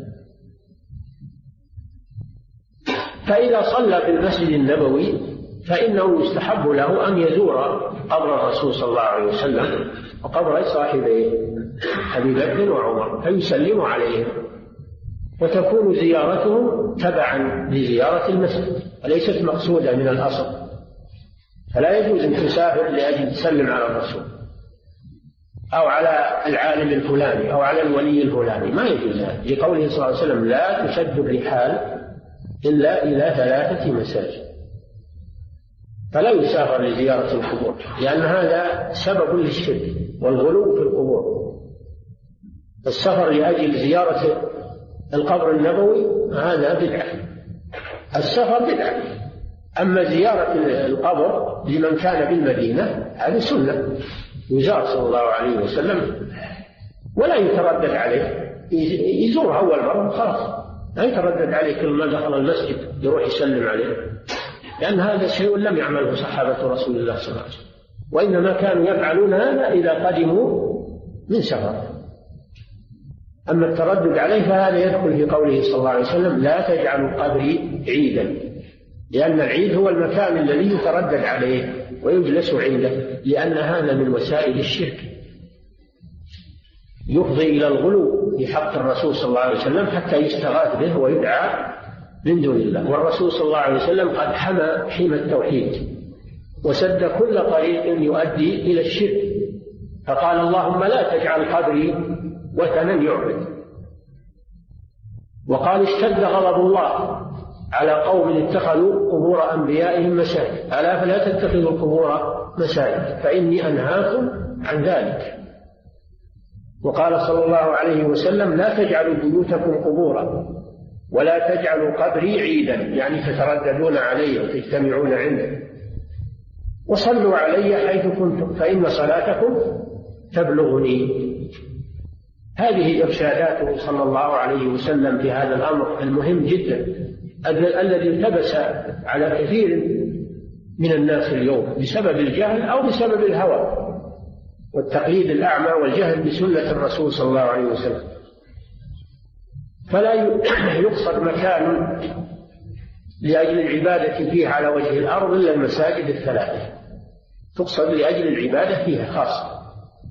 S3: فإذا صلى في المسجد النبوي فإنه يستحب له أن يزور قبر الرسول صلى الله عليه وسلم وقبر صاحبيه أبي بكر وعمر فيسلم عليهم، وتكون زيارتهم تبعا لزيارة المسجد وليست مقصودة من الأصل. فلا يجوز أن تسافر لأجل تسلم على الرسول أو على العالم الفلاني أو على الولي الفلاني، ما يجوز هذا، لقوله صلى الله عليه وسلم: لا تشد الرحال إلا إلى 3 مساجد. فلا يسافر لزيارة القبور، لأن هذا سبب للشرك والغلو في القبور. السفر لأجل زيارة القبر النبوي هذا بدعة، السفر بدعة. أما زيارة القبر لمن كان بالمدينة هذه سنة، يزار صلى الله عليه وسلم ولا يتردد عليه، يزورها أول مرة خلاص، لا يتردد عليه كل ما دخل المسجد يروح يسلم عليه، لأن هذا شيء لم يعمله صحابة رسول الله صلى الله عليه وسلم، وإنما كانوا يفعلون هذا إذا قدموا من سفر. أما التردد عليه فهذا يدخل في قوله صلى الله عليه وسلم: لا تجعلوا قبري عيدا، لأن العيد هو المكان الذي يتردد عليه ويجلس عنده، لأن هذا من وسائل الشرك يفضي إلى الغلو في حق الرسول صلى الله عليه وسلم حتى يستغاث به ويدعى من دون الله. والرسول صلى الله عليه وسلم قد حمى التوحيد وسد كل طريق يؤدي إلى الشرك، فقال: اللهم لا تجعل قبري وثنا يعبد. وقال: اشتد غضب الله على قوم اتخذوا قبور أنبيائهم مساجد، ألا فلا تتخذوا القبور مساجد فإني أنهاكم عن ذلك. وقال صلى الله عليه وسلم: لا تجعلوا بيوتكم قبورا ولا تجعلوا قبري عيدا، يعني تترددون علي وتجتمعون عنده، وصلوا علي حيث كنتم فإن صلاتكم تبلغني. هذه إرشاداته صلى الله عليه وسلم في هذا الأمر المهم جدا الذي التبس على كثير من الناس اليوم بسبب الجهل أو بسبب الهوى والتقليد الأعمى والجهل بسنة الرسول صلى الله عليه وسلم. فلا يقصد مكان لأجل العبادة فيه على وجه الأرض إلا المساجد 3 تقصد لأجل العبادة فيها خاصة.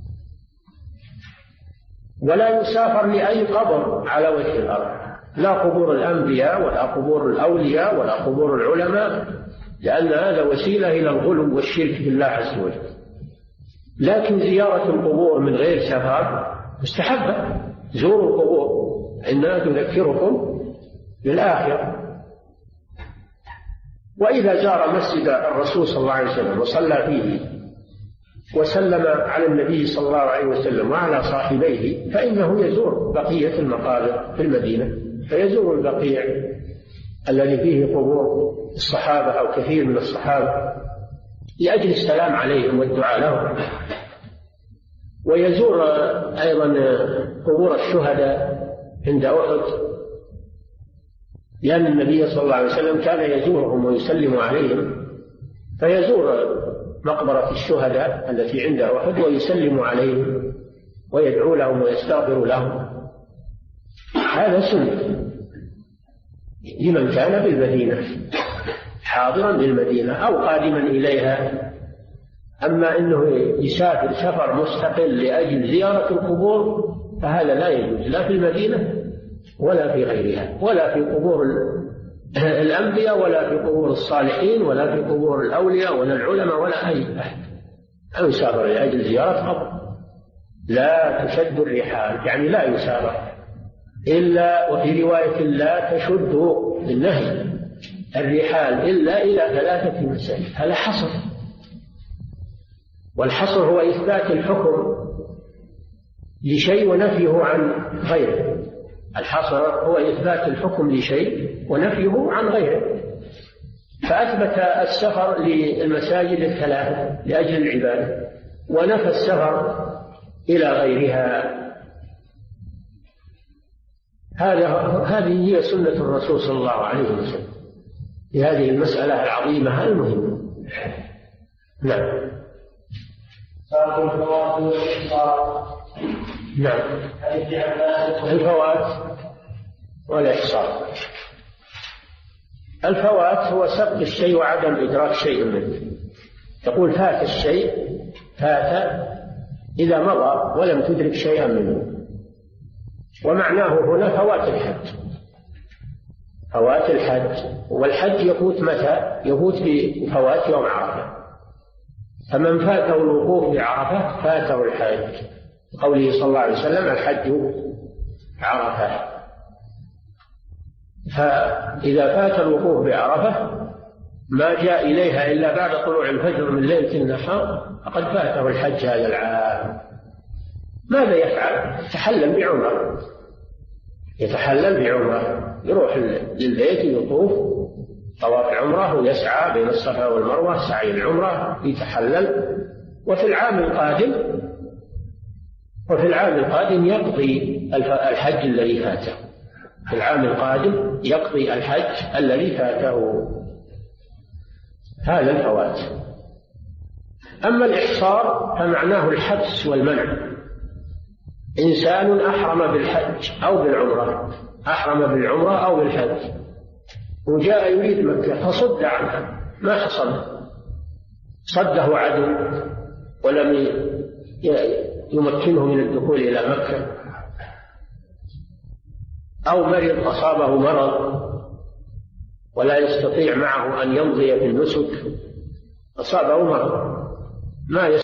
S3: ولا يسافر لأي قبر على وجه الأرض، لا قبور الأنبياء ولا قبور الأولياء ولا قبور العلماء، لأن هذا وسيلة إلى الغلو والشرك بالله عز وجل. لكن زيارة القبور من غير سفر مستحبة، زوروا القبور إنها تذكركم بالآخرة. وإذا زار مسجد الرسول صلى الله عليه وسلم وصلى فيه وسلم على النبي صلى الله عليه وسلم وعلى صاحبيه فإنه يزور بقية المقابر في المدينة، فيزور البقيع الذي فيه قبور الصحابة أو كثير من الصحابة لأجل السلام عليهم والدعاء لهم. ويزور أيضا قبور الشهداء عند أحد، لأن النبي صلى الله عليه وسلم كان يزورهم ويسلم عليهم، فيزور مقبرة الشهداء التي عند أحد ويسلم عليهم ويدعو لهم ويستغفر لهم. هذا سنة لمن كان بالمدينة حاضرا بالمدينة أو قادما إليها. أما أنه يسافر سفر مستقل لأجل زيارة القبور فهذا لا يجوز، لا في المدينة ولا في غيرها، ولا في قبور الأنبياء ولا في قبور الصالحين ولا في قبور الأولياء ولا العلماء ولا أي أحد. أو يسافر لأجل زيارة قبر. لا تشد الرحال يعني لا يسافر إلا، وفي رواية لا تشد النهي الرحال إلا إلى 3 مساجد. هذا حصر، والحصر هو إثبات الحكم لشيء ونفيه عن غيره. الحصر هو إثبات الحكم لشيء ونفيه عن غيره، فأثبت السفر للمساجد 3 لأجل العبادة، ونفى السفر إلى غيرها هذه هي سنة الرسول صلى الله عليه وسلم في هذه المسألة العظيمة المهمة. نعم. نعم. الفوات والإحصار. الفوات هو سبق الشيء وعدم إدراك شيء منه. تقول فات الشيء، فات إذا مضى ولم تدرك شيئا منه. ومعناه هنا فوات الحج. فوات الحج، والحج يفوت متى؟ يفوت بفوات يوم عرفة. فمن فاته الوقوف بعرفة فاته الحج، قوله صلى الله عليه وسلم الحج عرفة. فإذا فات الوقوف بعرفة ما جاء إليها إلا بعد طلوع الفجر من ليلة النحر فقد فاته الحج هذا العام. ماذا يفعل؟ يتحلل بعمرة. يتحلل بعمرة، يروح للبيت يطوف طواف عمرة ويسعى بين الصفا والمروة سعي العمرة، يتحلل. وفي العام القادم يقضي الحج الذي فاته. في العام القادم يقضي الحج الذي فاته. هذا الفوات. أما الإحصار فمعناه الحبس والمنع. إنسان أحرم بالحج أو بالعمرة، أحرم بالعمرة أو بالحج، وجاء يريد مكة فصد عنها، ما حصل، صده عدو ولم يمكنه من الدخول إلى مكة، أو مرض أصابه مرض ولا يستطيع معه أن يمضي في النسك، أصابه مرض ما